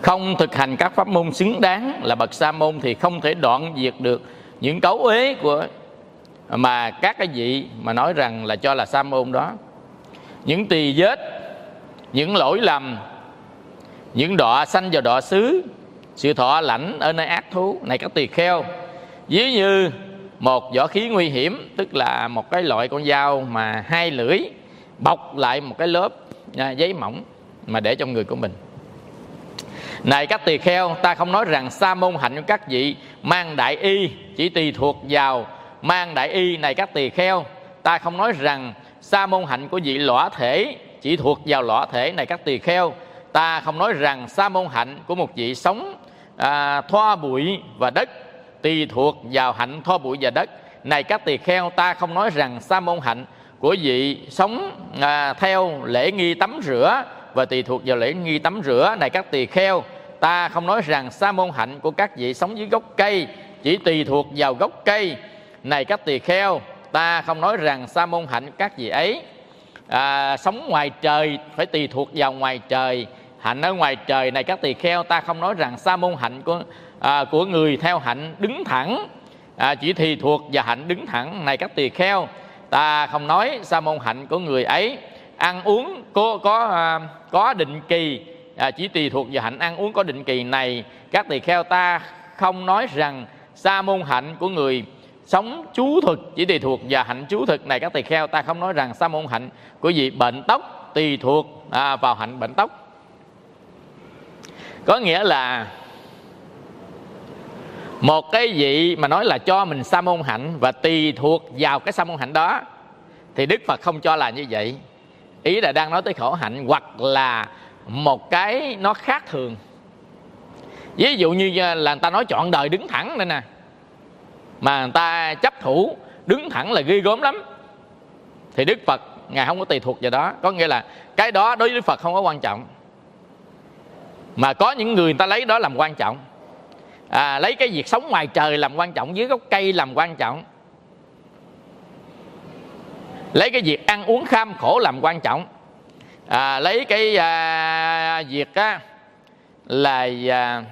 Speaker 2: không thực hành các pháp môn xứng đáng là bậc sa môn thì không thể đoạn diệt được những cấu uế của mà các cái vị mà nói rằng là cho là sa môn đó. Những tỳ vết, những lỗi lầm, những đọa sanh vào đọa xứ, sự thọ lãnh ở nơi ác thú. Này các tỳ kheo, ví như một võ khí nguy hiểm, tức là một cái loại con dao mà hai lưỡi bọc lại một cái lớp à, giấy mỏng mà để trong người của mình. Này các tỳ kheo, ta không nói rằng sa môn hạnh của các vị mang đại y, chỉ tùy thuộc vào mang đại y. Này các tỳ kheo, ta không nói rằng sa môn hạnh của vị lõa thể chỉ thuộc vào lõa thể. Này các tỳ kheo, ta không nói rằng sa môn hạnh của một vị sống à, thoa bụi và đất tùy thuộc vào hạnh thoa bụi và đất. Này các tỳ kheo, ta không nói rằng sa môn hạnh của vị sống à, theo lễ nghi tắm rửa và tùy thuộc vào lễ nghi tắm rửa. Này các tỳ kheo, ta không nói rằng sa môn hạnh của các vị sống dưới gốc cây chỉ tùy thuộc vào gốc cây. Này các tỳ kheo, ta không nói rằng sa môn hạnh các vị ấy à, sống ngoài trời phải tùy thuộc vào ngoài trời, hạnh ở ngoài trời. Này các tỳ kheo, ta không nói rằng sa môn hạnh của à, của người theo hạnh đứng thẳng à, chỉ tùy thuộc vào hạnh đứng thẳng. Này các tỳ kheo, ta không nói sa môn hạnh của người ấy ăn uống có có à, có định kỳ à, chỉ tùy thuộc vào hạnh ăn uống có định kỳ. Này các tỳ kheo, ta không nói rằng sa môn hạnh của người sống chú thực chỉ tùy thuộc vào hạnh chú thực. Này các tỳ kheo, ta không nói rằng sa môn hạnh của vị bệnh tóc tùy thuộc à, vào hạnh bệnh tóc. Có nghĩa là một cái vị mà nói là cho mình sa môn hạnh và tùy thuộc vào cái sa môn hạnh đó thì Đức Phật không cho là như vậy. Ý là đang nói tới khổ hạnh hoặc là một cái nó khác thường. Ví dụ như là người ta nói trọn đời đứng thẳng đây nè, mà người ta chấp thủ đứng thẳng là ghê gớm lắm, thì Đức Phật Ngài không có tùy thuộc vào đó. Có nghĩa là cái đó đối với Đức Phật không có quan trọng, mà có những người người ta lấy đó làm quan trọng, à, lấy cái việc sống ngoài trời làm quan trọng, dưới gốc cây làm quan trọng, lấy cái việc ăn uống kham khổ làm quan trọng, à, lấy cái à, việc á, là à,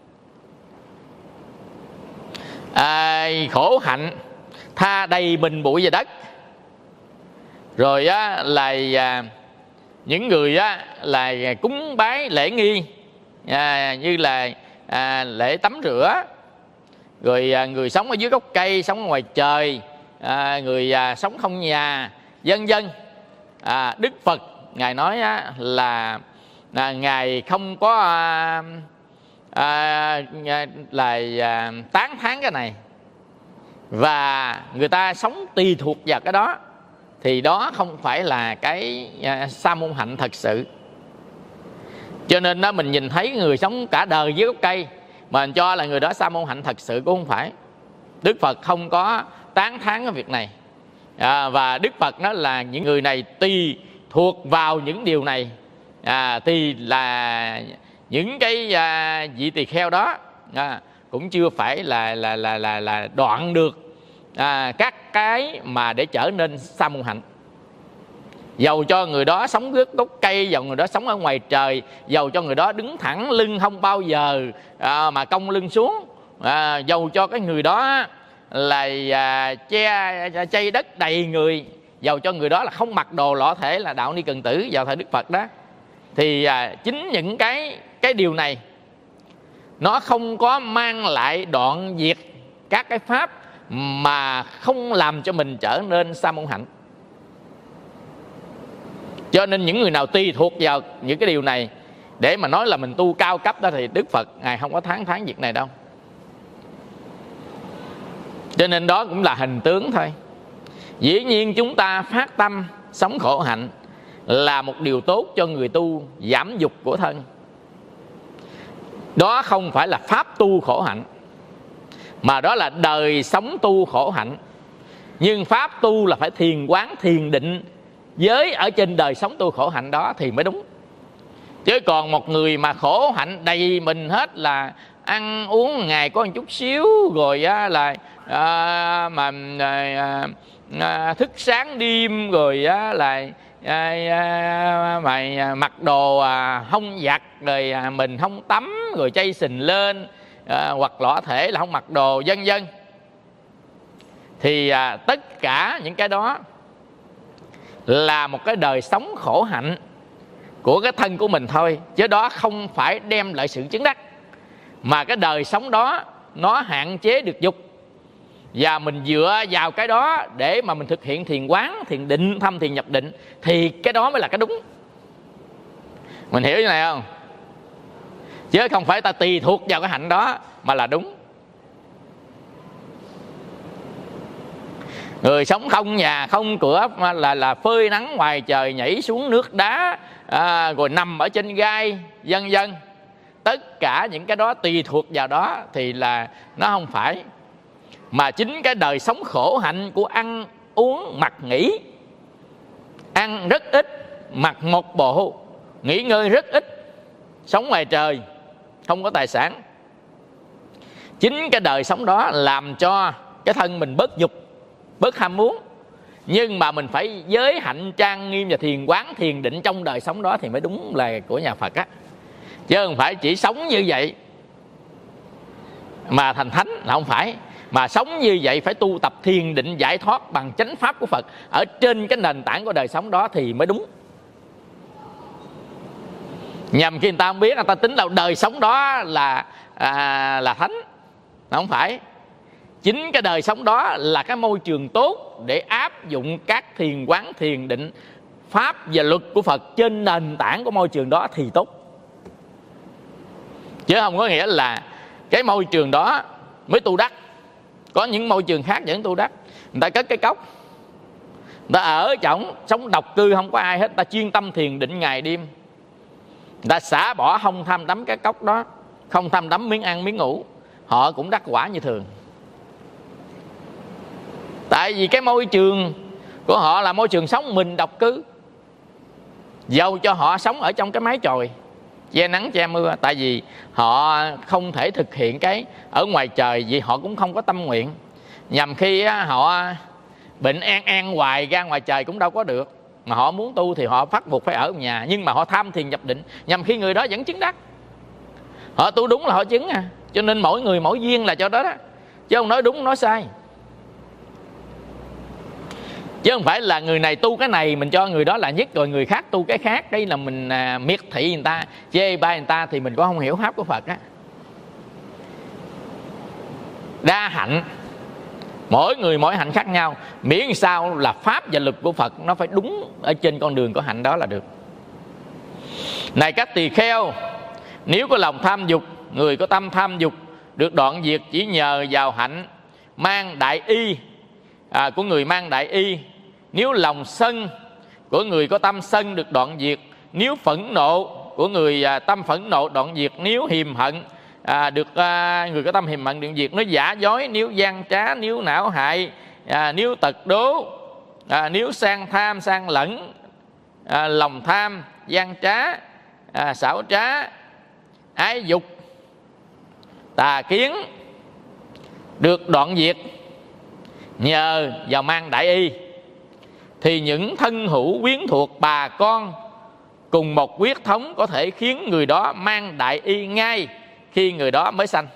Speaker 2: à, khổ hạnh tha đầy bình bụi và đất. Rồi á, là à, những người á, là cúng bái lễ nghi à, như là à, lễ tắm rửa. Rồi à, người sống ở dưới gốc cây, sống ở ngoài trời, à, người à, sống không nhà, vân vân. à, Đức Phật Ngài nói á, là à, Ngài không có à, à, là à, tán thán cái này, và người ta sống tùy thuộc vào cái đó thì đó không phải là cái à, sa môn hạnh thật sự. Cho nên đó, mình nhìn thấy người sống cả đời dưới gốc cây mà mình cho là người đó sa môn hạnh thật sự cũng không phải. Đức Phật không có tán thán cái việc này, à, và Đức Phật nói là những người này tùy thuộc vào những điều này, à, thì là những cái à, vị tỳ kheo đó à, cũng chưa phải là là là là, là đoạn được à, các cái mà để trở nên sa môn hạnh. Dầu cho người đó sống dưới gốc cây, dầu người đó sống ở ngoài trời, dầu cho người đó đứng thẳng lưng không bao giờ à, mà cong lưng xuống, à, dầu cho cái người đó là à, che chay đất đầy người, dầu cho người đó là không mặc đồ lõa thể là đạo ni cần tử vào thời Đức Phật đó, thì à, chính những cái cái điều này nó không có mang lại đoạn diệt các cái pháp mà không làm cho mình trở nên sa môn hạnh. Cho nên những người nào tùy thuộc vào những cái điều này để mà nói là mình tu cao cấp đó thì Đức Phật Ngài không có tán thán việc này đâu. Cho nên đó cũng là hình tướng thôi. Dĩ nhiên chúng ta phát tâm sống khổ hạnh là một điều tốt cho người tu giảm dục của thân. Đó không phải là pháp tu khổ hạnh, mà đó là đời sống tu khổ hạnh. Nhưng pháp tu là phải thiền quán, thiền định giới ở trên đời sống tu khổ hạnh đó thì mới đúng. Chứ còn một người mà khổ hạnh đầy mình hết là ăn uống ngày có một chút xíu, rồi á, là à, mà à, à, thức sáng đêm, rồi á, là à, à, mày à, mặc đồ à, hông giặt, rồi à, mình không tắm, rồi chay sình lên, à, hoặc lõa thể là không mặc đồ, vân vân. Thì à, tất cả những cái đó là một cái đời sống khổ hạnh của cái thân của mình thôi, chứ đó không phải đem lại sự chứng đắc. Mà cái đời sống đó nó hạn chế được dục, và mình dựa vào cái đó để mà mình thực hiện thiền quán, thiền định, thâm thiền nhập định, thì cái đó mới là cái đúng. Mình hiểu như này không? Chứ không phải ta tùy thuộc vào cái hạnh đó mà là đúng. Người sống không nhà không cửa là là phơi nắng ngoài trời, nhảy xuống nước đá, à, rồi nằm ở trên gai, vân vân. Tất cả những cái đó tùy thuộc vào đó thì là nó không phải. Mà chính cái đời sống khổ hạnh của ăn uống mặc nghỉ, ăn rất ít, mặc một bộ, nghỉ ngơi rất ít, sống ngoài trời, không có tài sản. Chính cái đời sống đó làm cho cái thân mình bớt dục, bớt ham muốn. Nhưng mà mình phải giới hạnh trang nghiêm và thiền quán, thiền định trong đời sống đó thì mới đúng là của nhà Phật á. Chứ không phải chỉ sống như vậy mà thành thánh, là không phải. Mà sống như vậy phải tu tập thiền định giải thoát bằng chánh pháp của Phật ở trên cái nền tảng của đời sống đó thì mới đúng. Nhằm khi người ta không biết, người ta tính là đời sống đó là à, là thánh. Không phải. Chính cái đời sống đó là cái môi trường tốt để áp dụng các thiền quán, thiền định, pháp và luật của Phật trên nền tảng của môi trường đó thì tốt. Chứ không có nghĩa là cái môi trường đó mới tu đắc. Có những môi trường khác vẫn tu đắc. Người ta cất cái cốc, người ta ở trọng sống độc cư, không có ai hết, người ta chuyên tâm thiền định ngày đêm. Người ta xả bỏ không tham đắm cái cốc đó, không tham đắm miếng ăn miếng ngủ, họ cũng đắc quả như thường. Tại vì cái môi trường của họ là môi trường sống mình độc cư. Dầu cho họ sống ở trong cái mái chòi che nắng che mưa, tại vì họ không thể thực hiện cái ở ngoài trời, vì họ cũng không có tâm nguyện. Nhằm khi họ bệnh an an hoài ra ngoài trời cũng đâu có được, mà họ muốn tu thì họ bắt buộc phải ở nhà. Nhưng mà họ tham thiền nhập định, nhằm khi người đó vẫn chứng đắc. Họ tu đúng là họ chứng à. Cho nên mỗi người mỗi duyên là cho đó đó, chứ không nói đúng nói sai. Chứ không phải là người này tu cái này mình cho người đó là nhất, rồi người khác tu cái khác, cái là mình à, miệt thị người ta, chê bai người ta, thì mình có không hiểu pháp của Phật á. Đa hạnh, mỗi người mỗi hạnh khác nhau, miễn sao là pháp và luật của Phật nó phải đúng ở trên con đường của hạnh đó là được. Này các tỳ kheo, nếu có lòng tham dục, người có tâm tham dục được đoạn diệt chỉ nhờ vào hạnh mang đại y à, của người mang đại y. Nếu lòng sân của người có tâm sân được đoạn diệt, nếu phẫn nộ của người à, tâm phẫn nộ đoạn diệt, nếu hiềm hận à, được à, người có tâm hiềm hận đoạn diệt, nếu giả dối, nếu gian trá, nếu não hại, à, nếu tật đố, à, nếu sang tham sang lẫn, à, lòng tham, gian trá, à, xảo trá, ái dục, tà kiến được đoạn diệt nhờ vào mang đại y, thì những thân hữu quyến thuộc bà con cùng một huyết thống có thể khiến người đó mang đại y ngay khi người đó mới sanh.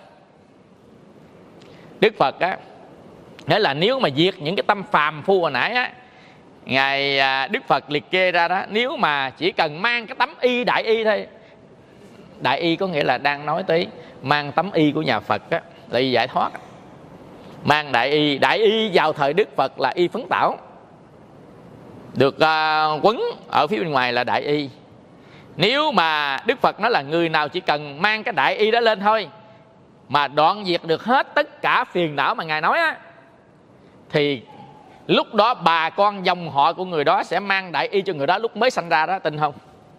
Speaker 2: Đức Phật á, nghĩa là nếu mà diệt những cái tâm phàm phu hồi nãy á, Ngài Đức Phật liệt kê ra đó, nếu mà chỉ cần mang cái tấm y đại y thôi. Đại y có nghĩa là đang nói tới mang tấm y của nhà Phật á, là y giải thoát. Mang đại y, đại y vào thời Đức Phật là y Phấn Tảo, được uh, quấn ở phía bên ngoài là đại y. Nếu mà Đức Phật nói là người nào chỉ cần mang cái đại y đó lên thôi mà đoạn diệt được hết tất cả phiền não mà Ngài nói á, thì lúc đó bà con dòng họ của người đó sẽ mang đại y cho người đó lúc mới sanh ra đó, tin không?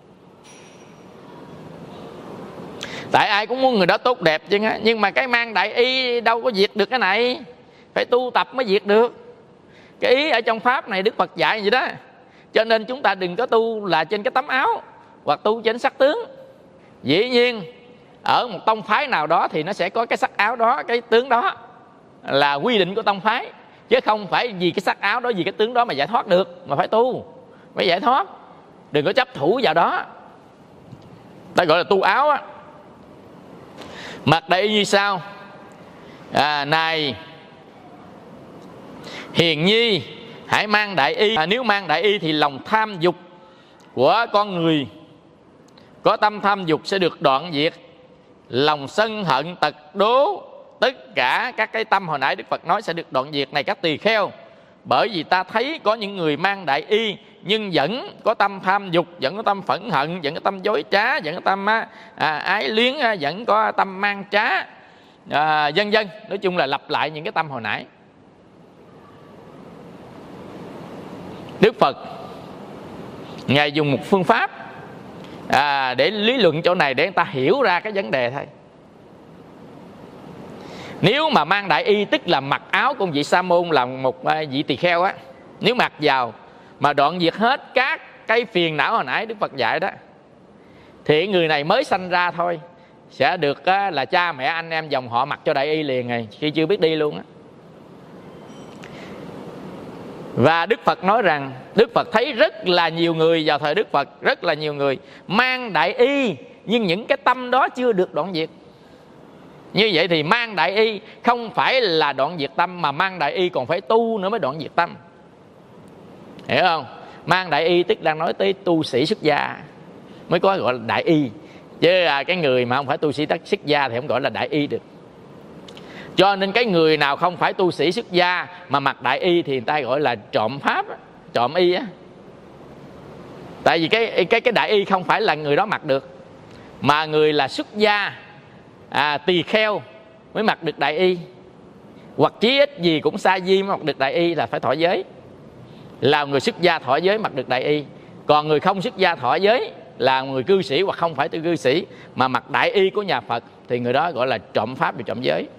Speaker 2: Tại ai cũng muốn người đó tốt đẹp chứ, nhưng mà cái mang đại y đâu có diệt được cái này, phải tu tập mới diệt được. Cái ý ở trong pháp này Đức Phật dạy vậy đó. Cho nên chúng ta đừng có tu là trên cái tấm áo hoặc tu trên sắc tướng. Dĩ nhiên ở một tông phái nào đó thì nó sẽ có cái sắc áo đó, cái tướng đó là quy định của tông phái, chứ không phải vì cái sắc áo đó, vì cái tướng đó mà giải thoát được, mà phải tu mới giải thoát. đừng có chấp thủ vào đó. Ta gọi là tu áo á. Mặc đại y như sau: à, này hiền nhi, hãy mang đại y. À, nếu mang đại y thì lòng tham dục của con người, có tâm tham dục sẽ được đoạn diệt. Lòng sân hận tật đố, tất cả các cái tâm hồi nãy Đức Phật nói sẽ được đoạn diệt. Này các tỳ kheo, bởi vì ta thấy có những người mang đại y nhưng vẫn có tâm tham dục, vẫn có tâm phẫn hận, vẫn có tâm dối trá, vẫn có tâm à, ái luyến, vẫn có tâm mang trá, à, vân vân. Nói chung là lặp lại những cái tâm hồi nãy. Đức Phật Ngài dùng một phương pháp à, để lý luận chỗ này để người ta hiểu ra cái vấn đề thôi. Nếu mà mang đại y tức là mặc áo của vị sa môn, là một vị tỳ kheo á, nếu mặc vào mà đoạn diệt hết các cái phiền não hồi nãy Đức Phật dạy đó, thì người này mới sanh ra thôi sẽ được á, là cha mẹ anh em dòng họ mặc cho đại y liền rồi, khi chưa biết đi luôn á. Và Đức Phật nói rằng Đức Phật thấy rất là nhiều người vào thời Đức Phật, rất là nhiều người mang đại y nhưng những cái tâm đó chưa được đoạn diệt. Như vậy thì mang đại y không phải là đoạn diệt tâm, mà mang đại y còn phải tu nữa mới đoạn diệt tâm. Hiểu không? Mang đại y tức đang nói tới tu sĩ xuất gia mới có gọi là đại y. Chứ cái người mà không phải tu sĩ xuất gia thì không gọi là đại y được. Cho nên cái người nào không phải tu sĩ xuất gia mà mặc đại y thì người ta gọi là trộm pháp, trộm y á. Tại vì cái cái cái đại y không phải là người đó mặc được, mà người là xuất gia, à, tỳ kheo mới mặc được đại y, hoặc chí ít gì cũng sa di mới mặc được đại y, là phải thọ giới. Là người xuất gia thọ giới mặc được đại y. Còn người không xuất gia thọ giới là người cư sĩ hoặc không phải tư cư sĩ mà mặc đại y của nhà Phật thì người đó gọi là trộm pháp và trộm giới.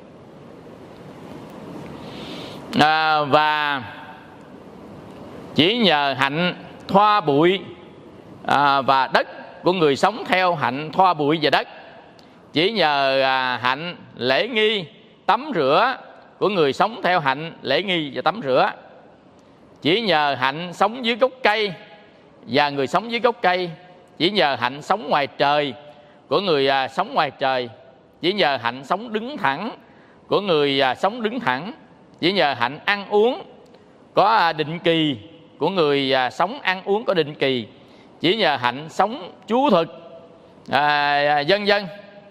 Speaker 2: À, và chỉ nhờ hạnh thoa bụi à, và đất của người sống theo hạnh thoa bụi và đất, chỉ nhờ à, hạnh lễ nghi tắm rửa của người sống theo hạnh lễ nghi và tắm rửa, chỉ nhờ hạnh sống dưới gốc cây và người sống dưới gốc cây, chỉ nhờ hạnh sống ngoài trời của người à, sống ngoài trời, chỉ nhờ hạnh sống đứng thẳng của người à, sống đứng thẳng, chỉ nhờ hạnh ăn uống có định kỳ của người à, sống ăn uống có định kỳ, chỉ nhờ hạnh sống chú thực, à, vân vân.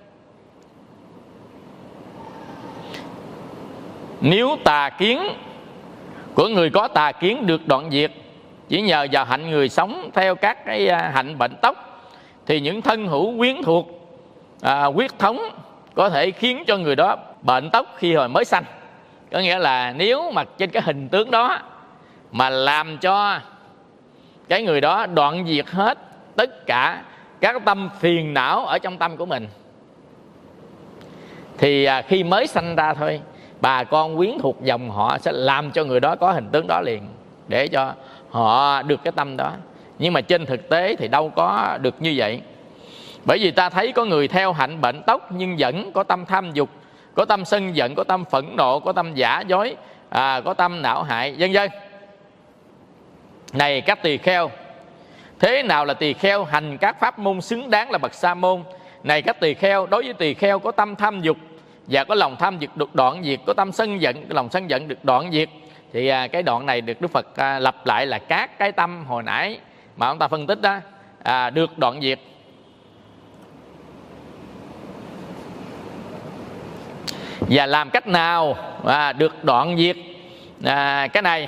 Speaker 2: Nếu tà kiến của người có tà kiến được đoạn diệt, chỉ nhờ vào hạnh người sống theo các cái hạnh bệnh tóc, thì những thân hữu quyến thuộc à, huyết thống có thể khiến cho người đó bệnh tóc khi hồi mới sanh. Có nghĩa là nếu mà trên cái hình tướng đó mà làm cho cái người đó đoạn diệt hết tất cả các tâm phiền não ở trong tâm của mình, thì à, khi mới sanh ra thôi, bà con quyến thuộc dòng họ sẽ làm cho người đó có hình tướng đó liền, để cho họ được cái tâm đó. Nhưng mà trên thực tế thì đâu có được như vậy. Bởi vì ta thấy có người theo hạnh bệnh tóc nhưng vẫn có tâm tham dục, có tâm sân giận, có tâm phẫn nộ, có tâm giả dối, à, có tâm não hại, vân vân. Này các tỳ kheo, thế nào là tỳ kheo hành các pháp môn xứng đáng là bậc sa môn? Này các tỳ kheo, đối với tỳ kheo có tâm tham dục và có lòng tham dục được đoạn diệt, có tâm sân giận, lòng sân giận được đoạn diệt, thì à, cái đoạn này được Đức Phật à, lặp lại là các cái tâm hồi nãy mà ông ta phân tích đó à, được đoạn diệt. Và làm cách nào à, được đoạn diệt à, cái này?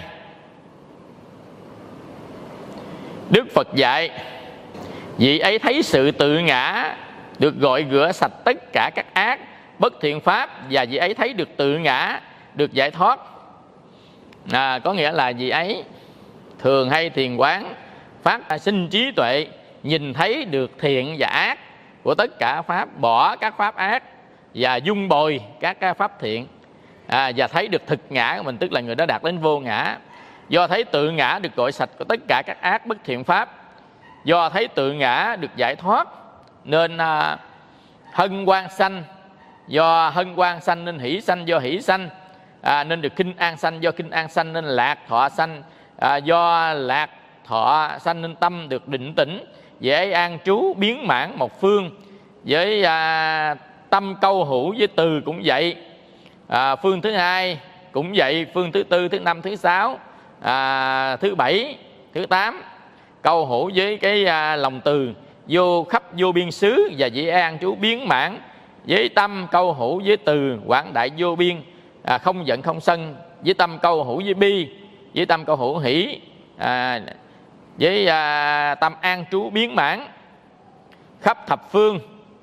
Speaker 2: Đức Phật dạy vị ấy thấy sự tự ngã được gọi rửa sạch tất cả các ác bất thiện pháp, và vị ấy thấy được tự ngã được giải thoát. À, có nghĩa là vị ấy thường hay thiền quán, phát sinh trí tuệ, nhìn thấy được thiện và ác của tất cả pháp, bỏ các pháp ác và dung bồi các pháp thiện, à, và thấy được thực ngã của mình, tức là người đó đạt đến vô ngã. Do thấy tự ngã được gọi sạch của tất cả các ác bất thiện pháp, do thấy tự ngã được giải thoát nên à, hân hoan sanh, do hân hoan sanh nên hỷ sanh, do hỷ sanh à, nên được kinh an sanh, do kinh an sanh nên lạc thọ sanh, à, do lạc thọ sanh nên tâm được định tĩnh, dễ an trú biến mãn một phương. Với à, tâm câu hữu với từ cũng vậy. à, Phương thứ hai cũng vậy, phương thứ tư, thứ năm, thứ sáu, à, thứ bảy, thứ tám. Câu hữu với cái à, lòng từ vô khắp vô biên xứ và dĩ an trú biến mãn. Với tâm câu hữu với từ quảng đại vô biên, à, không giận không sân. Với tâm câu hữu với bi, với tâm câu hữu hỷ, à, với à, tâm an trú biến mãn khắp thập phương,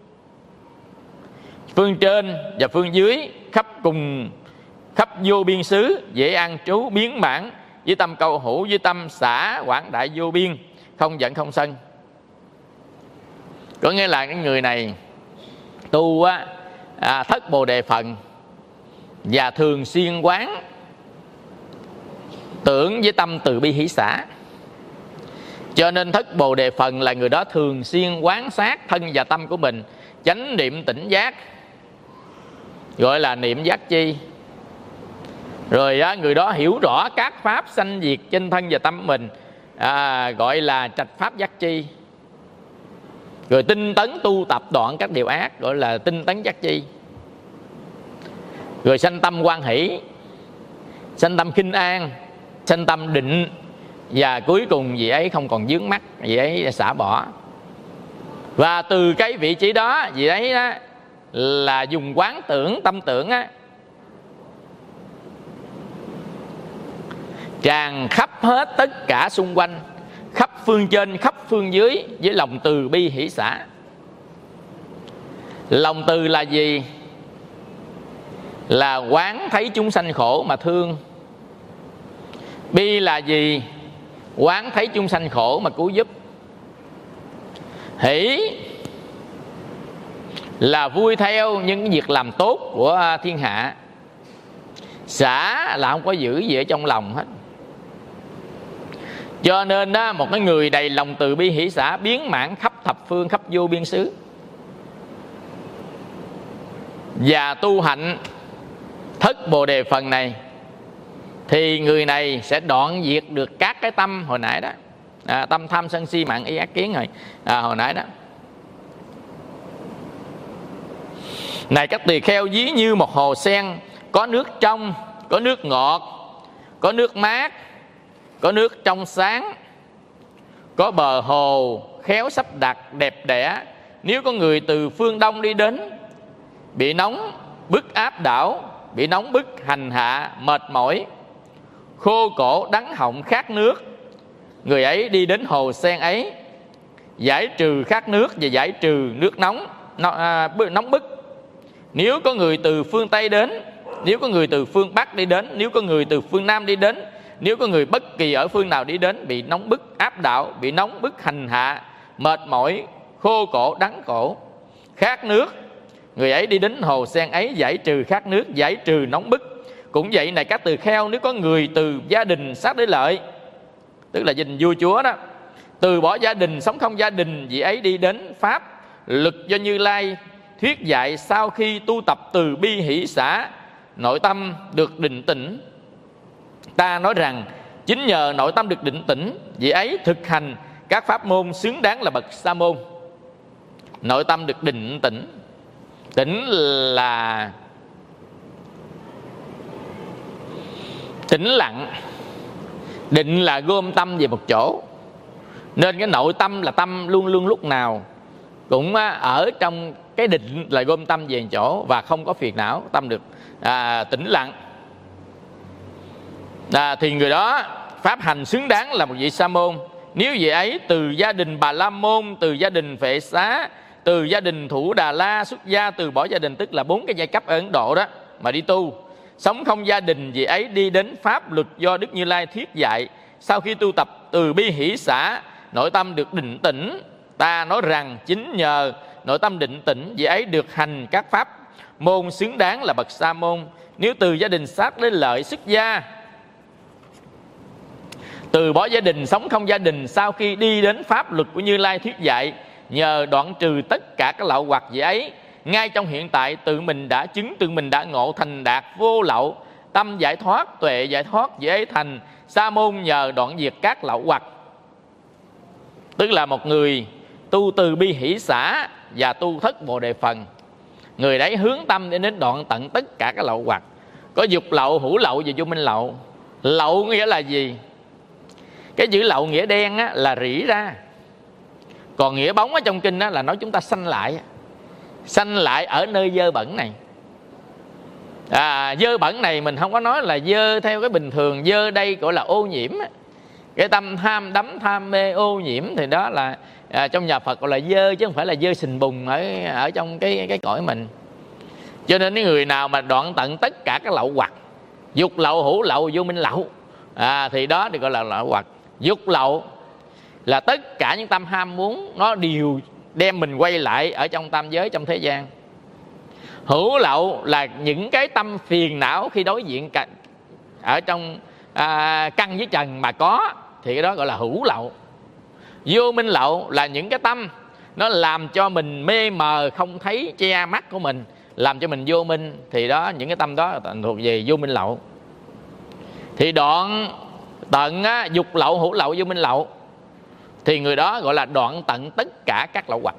Speaker 2: phương trên và phương dưới, khắp cùng khắp vô biên xứ, dễ an trú biến mãn. Với tâm câu hữu với tâm xả quảng đại vô biên, không giận không sân. Có nghĩa là cái người này tu á, à, thất bồ đề phần và thường xuyên quán tưởng với tâm từ bi hỷ xả. Cho nên thất bồ đề phần là người đó thường xuyên quán sát thân và tâm của mình, chánh niệm tỉnh giác, gọi là niệm giác chi. Rồi á, người đó hiểu rõ các pháp sanh diệt trên thân và tâm mình, à, gọi là trạch pháp giác chi. Rồi tinh tấn tu tập đoạn các điều ác, gọi là tinh tấn giác chi. Rồi sanh tâm hoan hỷ, sanh tâm khinh an, sanh tâm định, và cuối cùng vị ấy không còn vướng mắc, vị ấy xả bỏ. Và từ cái vị trí đó, vị ấy đó là dùng quán tưởng, tâm tưởng á, tràn khắp hết tất cả xung quanh, khắp phương trên, khắp phương dưới, với lòng từ bi hỷ xả. Lòng từ là gì? Là quán thấy chúng sanh khổ mà thương. Bi là gì? Quán thấy chúng sanh khổ mà cứu giúp. Hỷ là vui theo những việc làm tốt của thiên hạ. Xả là không có giữ gì ở trong lòng hết. Cho nên đó, một cái người đầy lòng từ bi hỷ xả biến mãn khắp thập phương, khắp vô biên xứ, và tu hạnh thất bồ đề phần này, thì người này sẽ đoạn diệt được các cái tâm hồi nãy đó, à, tâm tham sân si mạng ý ác kiến rồi, à, hồi nãy đó. Này các tỳ kheo, ví như một hồ sen, có nước trong, có nước ngọt, có nước mát, có nước trong sáng, có bờ hồ khéo sắp đặt đẹp đẽ. Nếu có người từ phương đông đi đến, bị nóng bức áp đảo, bị nóng bức hành hạ, mệt mỏi, khô cổ đắng họng khát nước, người ấy đi đến hồ sen ấy, giải trừ khát nước và giải trừ nước nóng nóng bức. Nếu có người từ phương Tây đến, nếu có người từ phương Bắc đi đến, nếu có người từ phương Nam đi đến, nếu có người bất kỳ ở phương nào đi đến, bị nóng bức áp đảo, bị nóng bức hành hạ, mệt mỏi, khô cổ đắng cổ, khát nước, người ấy đi đến hồ sen ấy, giải trừ khát nước, giải trừ nóng bức. Cũng vậy này các tỳ kheo, nếu có người từ gia đình sát đế lợi, tức là gia đình vua chúa đó, từ bỏ gia đình, sống không gia đình, vị ấy đi đến pháp lực do Như Lai thuyết dạy. Sau khi tu tập từ bi hỷ xả, nội tâm được định tĩnh. Ta nói rằng chính nhờ nội tâm được định tĩnh, vị ấy thực hành các pháp môn xứng đáng là bậc sa môn. Nội tâm được định tĩnh. Tĩnh là tĩnh lặng, định là gom tâm về một chỗ. Nên cái nội tâm là tâm luôn luôn lúc nào cũng ở trong cái định, là gom tâm về một chỗ và không có phiền não. Tâm được à, tĩnh lặng, à, thì người đó pháp hành xứng đáng là một vị sa môn. Nếu vị ấy từ gia đình Bà La Môn, từ gia đình Phệ Xá, từ gia đình Thủ Đà La, xuất gia, từ bỏ gia đình, tức là bốn cái giai cấp ở Ấn Độ đó, mà đi tu, sống không gia đình, vị ấy đi đến pháp luật do Đức Như Lai thuyết dạy. Sau khi tu tập từ bi hỷ xả, nội tâm được định tĩnh. Ta nói rằng chính nhờ nội tâm định tĩnh, vị ấy được hành các pháp môn xứng đáng là bậc sa môn. Nếu từ gia đình sát đế lợi, xuất gia, từ bỏ gia đình, sống không gia đình, sau khi đi đến pháp luật của Như Lai thuyết dạy, nhờ đoạn trừ tất cả các lậu hoặc, vị ấy ngay trong hiện tại tự mình đã chứng, tự mình đã ngộ thành đạt vô lậu, tâm giải thoát, tuệ giải thoát, vị ấy thành sa môn nhờ đoạn diệt các lậu hoặc. tức là một người tu từ bi hỷ xả và tu thất bồ đề phần. Người đấy hướng tâm để đến đoạn tận tất cả các lậu hoặc. Có dục lậu, hữu lậu và vô minh lậu. Lậu nghĩa là gì? Cái chữ lậu nghĩa đen á, là rỉ ra. Còn nghĩa bóng ở trong kinh á, là nói chúng ta sanh lại. Sanh lại ở nơi dơ bẩn này. à, Dơ bẩn này mình không có nói là dơ theo cái bình thường. Dơ đây gọi là ô nhiễm. Cái tâm tham đắm tham mê ô nhiễm thì đó là à, trong nhà Phật gọi là dơ, chứ không phải là dơ sình bùn ở, ở trong cái, cái cõi mình. Cho nên những người nào mà đoạn tận tất cả các lậu hoặc, dục lậu, hữu lậu, vô minh lậu, à, thì đó thì gọi là lậu hoặc. Dục lậu là tất cả những tâm ham muốn, nó đều đem mình quay lại ở trong tam giới, trong thế gian. Hữu lậu là những cái tâm phiền não khi đối diện ở trong à, căn với trần mà có, thì cái đó gọi là hữu lậu. Vô minh lậu là những cái tâm nó làm cho mình mê mờ, không thấy, che mắt của mình, làm cho mình vô minh, thì đó, những cái tâm đó thuộc về vô minh lậu. Thì đoạn tận á, dục lậu, hữu lậu, vô minh lậu, thì người đó gọi là đoạn tận tất cả các lậu hoặc.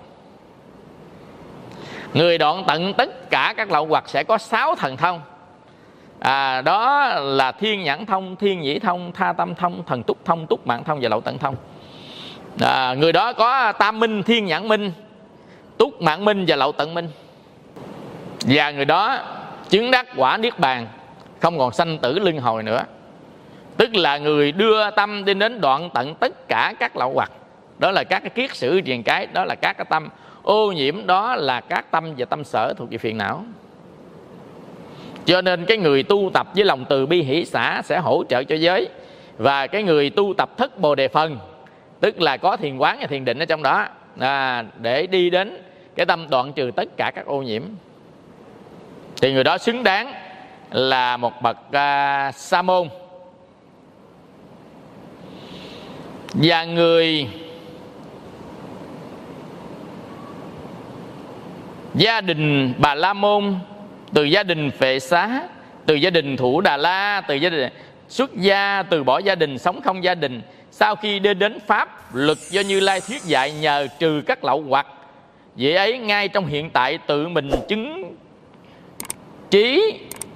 Speaker 2: Người đoạn tận tất cả các lậu hoặc sẽ có sáu thần thông. à, Đó là thiên nhãn thông, thiên nhĩ thông, tha tâm thông, thần túc thông, túc mạng thông và lậu tận thông. à, Người đó có tam minh, thiên nhãn minh, túc mạng minh và lậu tận minh. Và người đó chứng đắc quả niết bàn, không còn sanh tử luân hồi nữa. Tức là người đưa tâm đi đến đoạn tận tất cả các lậu hoặc. Đó là các cái kiết sử triền cái, đó là các cái tâm ô nhiễm, đó là các tâm và tâm sở thuộc về phiền não. Cho nên cái người tu tập với lòng từ bi hỷ xả sẽ hỗ trợ cho giới. Và cái người tu tập thất bồ đề phần, tức là có thiền quán và thiền định ở trong đó, à, để đi đến cái tâm đoạn trừ tất cả các ô nhiễm, thì người đó xứng đáng là một bậc uh, sa môn. Và người gia đình Bà La Môn, từ gia đình Phệ Xá, từ gia đình Thủ Đà La, từ gia đình xuất gia, từ bỏ gia đình, sống không gia đình, sau khi đi đến pháp luật do Như Lai thuyết dạy, nhờ trừ các lậu hoặc, vậy ấy ngay trong hiện tại tự mình chứng trí,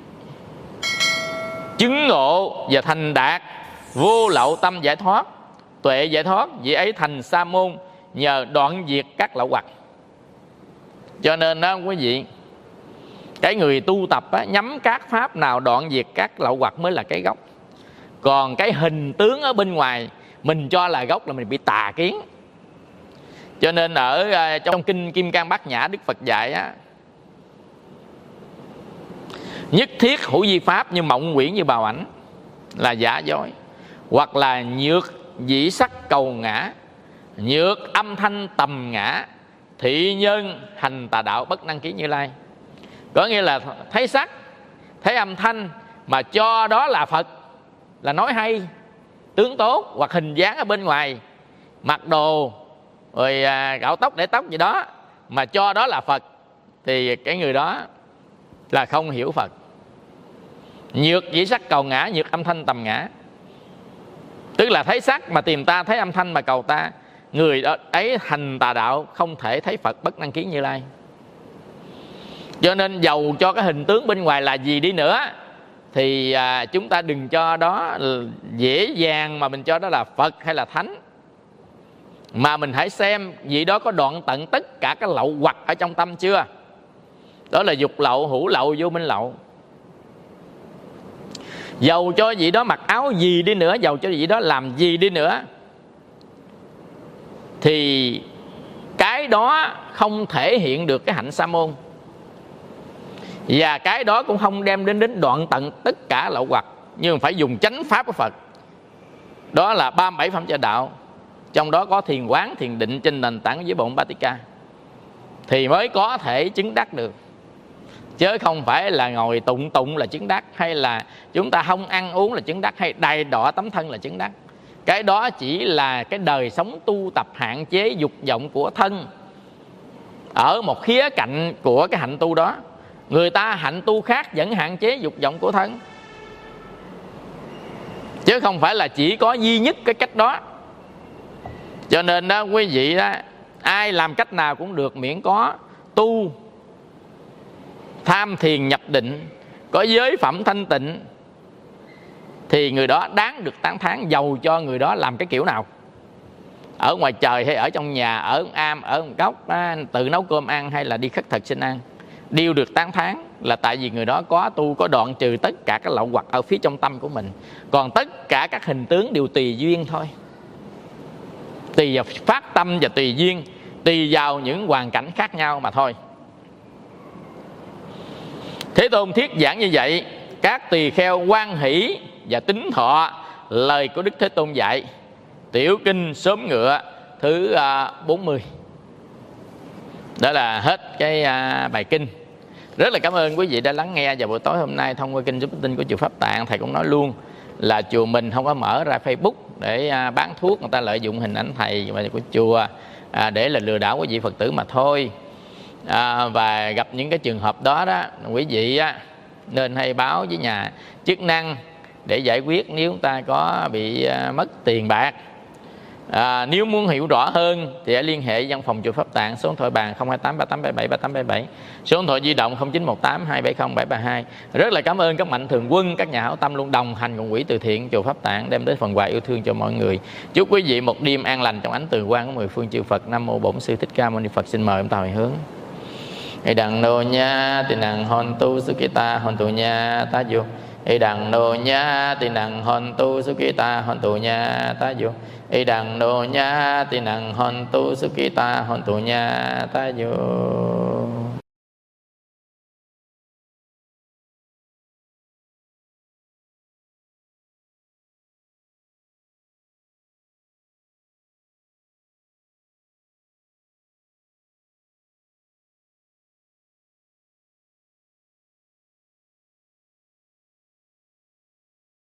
Speaker 2: chứng ngộ và thành đạt vô lậu tâm giải thoát, tuệ giải thoát, vậy ấy thành sa môn nhờ đoạn diệt các lậu hoặc. Cho nên đó quý vị, cái người tu tập á, nhắm các pháp nào đoạn diệt các lậu hoặc mới là cái gốc. Còn cái hình tướng ở bên ngoài mình cho là gốc là mình bị tà kiến. Cho nên ở uh, trong kinh Kim Cang Bát Nhã, Đức Phật dạy á, nhất thiết hữu vi pháp như mộng quyển như bào ảnh là giả dối, hoặc là nhược dĩ sắc cầu ngã, nhược âm thanh tầm ngã, thị nhân hành tà đạo bất năng ký Như Lai. Có nghĩa là thấy sắc, thấy âm thanh mà cho đó là Phật, là nói hay, tướng tốt, hoặc hình dáng ở bên ngoài, mặc đồ rồi à, gạo tóc để tóc gì đó mà cho đó là Phật, thì cái người đó là không hiểu Phật. Nhược dĩ sắc cầu ngã, nhược âm thanh tầm ngã, tức là thấy sắc mà tìm ta, thấy âm thanh mà cầu ta, người đó ấy hành tà đạo, không thể thấy Phật bất năng kiến Như Lai. Cho nên dầu cho cái hình tướng bên ngoài là gì đi nữa thì à, chúng ta đừng cho đó dễ dàng mà mình cho đó là Phật hay là Thánh, mà mình hãy xem vị đó có đoạn tận tất cả các lậu hoặc ở trong tâm chưa. Đó là dục lậu, hữu lậu, vô minh lậu. Dầu cho vị đó mặc áo gì đi nữa, dầu cho vị đó làm gì đi nữa, thì cái đó không thể hiện được cái hạnh sa môn, và cái đó cũng không đem đến đến đoạn tận tất cả lậu hoặc. Nhưng phải dùng chánh pháp của Phật, đó là ba mươi bảy phẩm cho đạo, trong đó có thiền quán, thiền định trên nền tảng với bộ Batika, thì mới có thể chứng đắc được. Chứ không phải là ngồi tụng tụng là chứng đắc, hay là chúng ta không ăn uống là chứng đắc, hay đầy đọa tấm thân là chứng đắc. Cái đó chỉ là cái đời sống tu tập hạn chế dục vọng của thân ở một khía cạnh của cái hạnh tu đó. Người ta hạnh tu khác vẫn hạn chế dục vọng của thân, chứ không phải là chỉ có duy nhất cái cách đó. Cho nên đó quý vị đó, ai làm cách nào cũng được, miễn có tu tham thiền nhập định, có giới phẩm thanh tịnh, thì người đó đáng được tán thán, dầu cho người đó làm cái kiểu nào, ở ngoài trời hay ở trong nhà, ở am, ở một góc, tự nấu cơm ăn hay là đi khất thực xin ăn, đều được tán thán, là tại vì người đó có tu, có đoạn trừ tất cả các lậu hoặc ở phía trong tâm của mình. Còn tất cả các hình tướng đều tùy duyên thôi, tùy vào phát tâm và tùy duyên, tùy vào những hoàn cảnh khác nhau mà thôi. Thế Tôn thuyết giảng như vậy, các tỳ kheo hoan hỷ và tín thọ lời của Đức Thế Tôn dạy. Tiểu kinh Xóm Ngựa thứ bốn mươi. Đó là hết cái bài kinh. Rất là cảm ơn quý vị đã lắng nghe. Và buổi tối hôm nay thông qua kinh Giúp Tinh của chùa Pháp Tạng, thầy cũng nói luôn là chùa mình không có mở ra Facebook để bán thuốc, người ta lợi dụng hình ảnh thầy và của chùa để là lừa đảo quý vị Phật tử mà thôi. À, và gặp những cái trường hợp đó đó, quý vị á, nên hay báo với nhà chức năng để giải quyết nếu chúng ta có bị à, mất tiền bạc. À, nếu muốn hiểu rõ hơn thì hãy liên hệ văn phòng chùa Pháp Tạng, số điện thoại bàn không hai tám ba tám bảy bảy ba tám bảy bảy, số điện thoại di động không chín một tám hai bảy không bảy ba hai. Rất là cảm ơn các mạnh thường quân, các nhà hảo tâm luôn đồng hành cùng quỹ từ thiện chùa Pháp Tạng đem đến phần quà yêu thương cho mọi người. Chúc quý vị một đêm an lành trong ánh từ quang của mười phương chư Phật. Nam mô Bổn Sư Thích Ca Mâu Ni Phật. Xin mời ông ta hồi hướng. Ê đằng nô nha tì năng hòn tu sukita hòn tu nha ta du. Ê đằng nô nha tì năng hòn tu sukita hòn tu nha ta du. Ê đằng nô nha tì năng hòn tu sukita hòn tu nha ta du.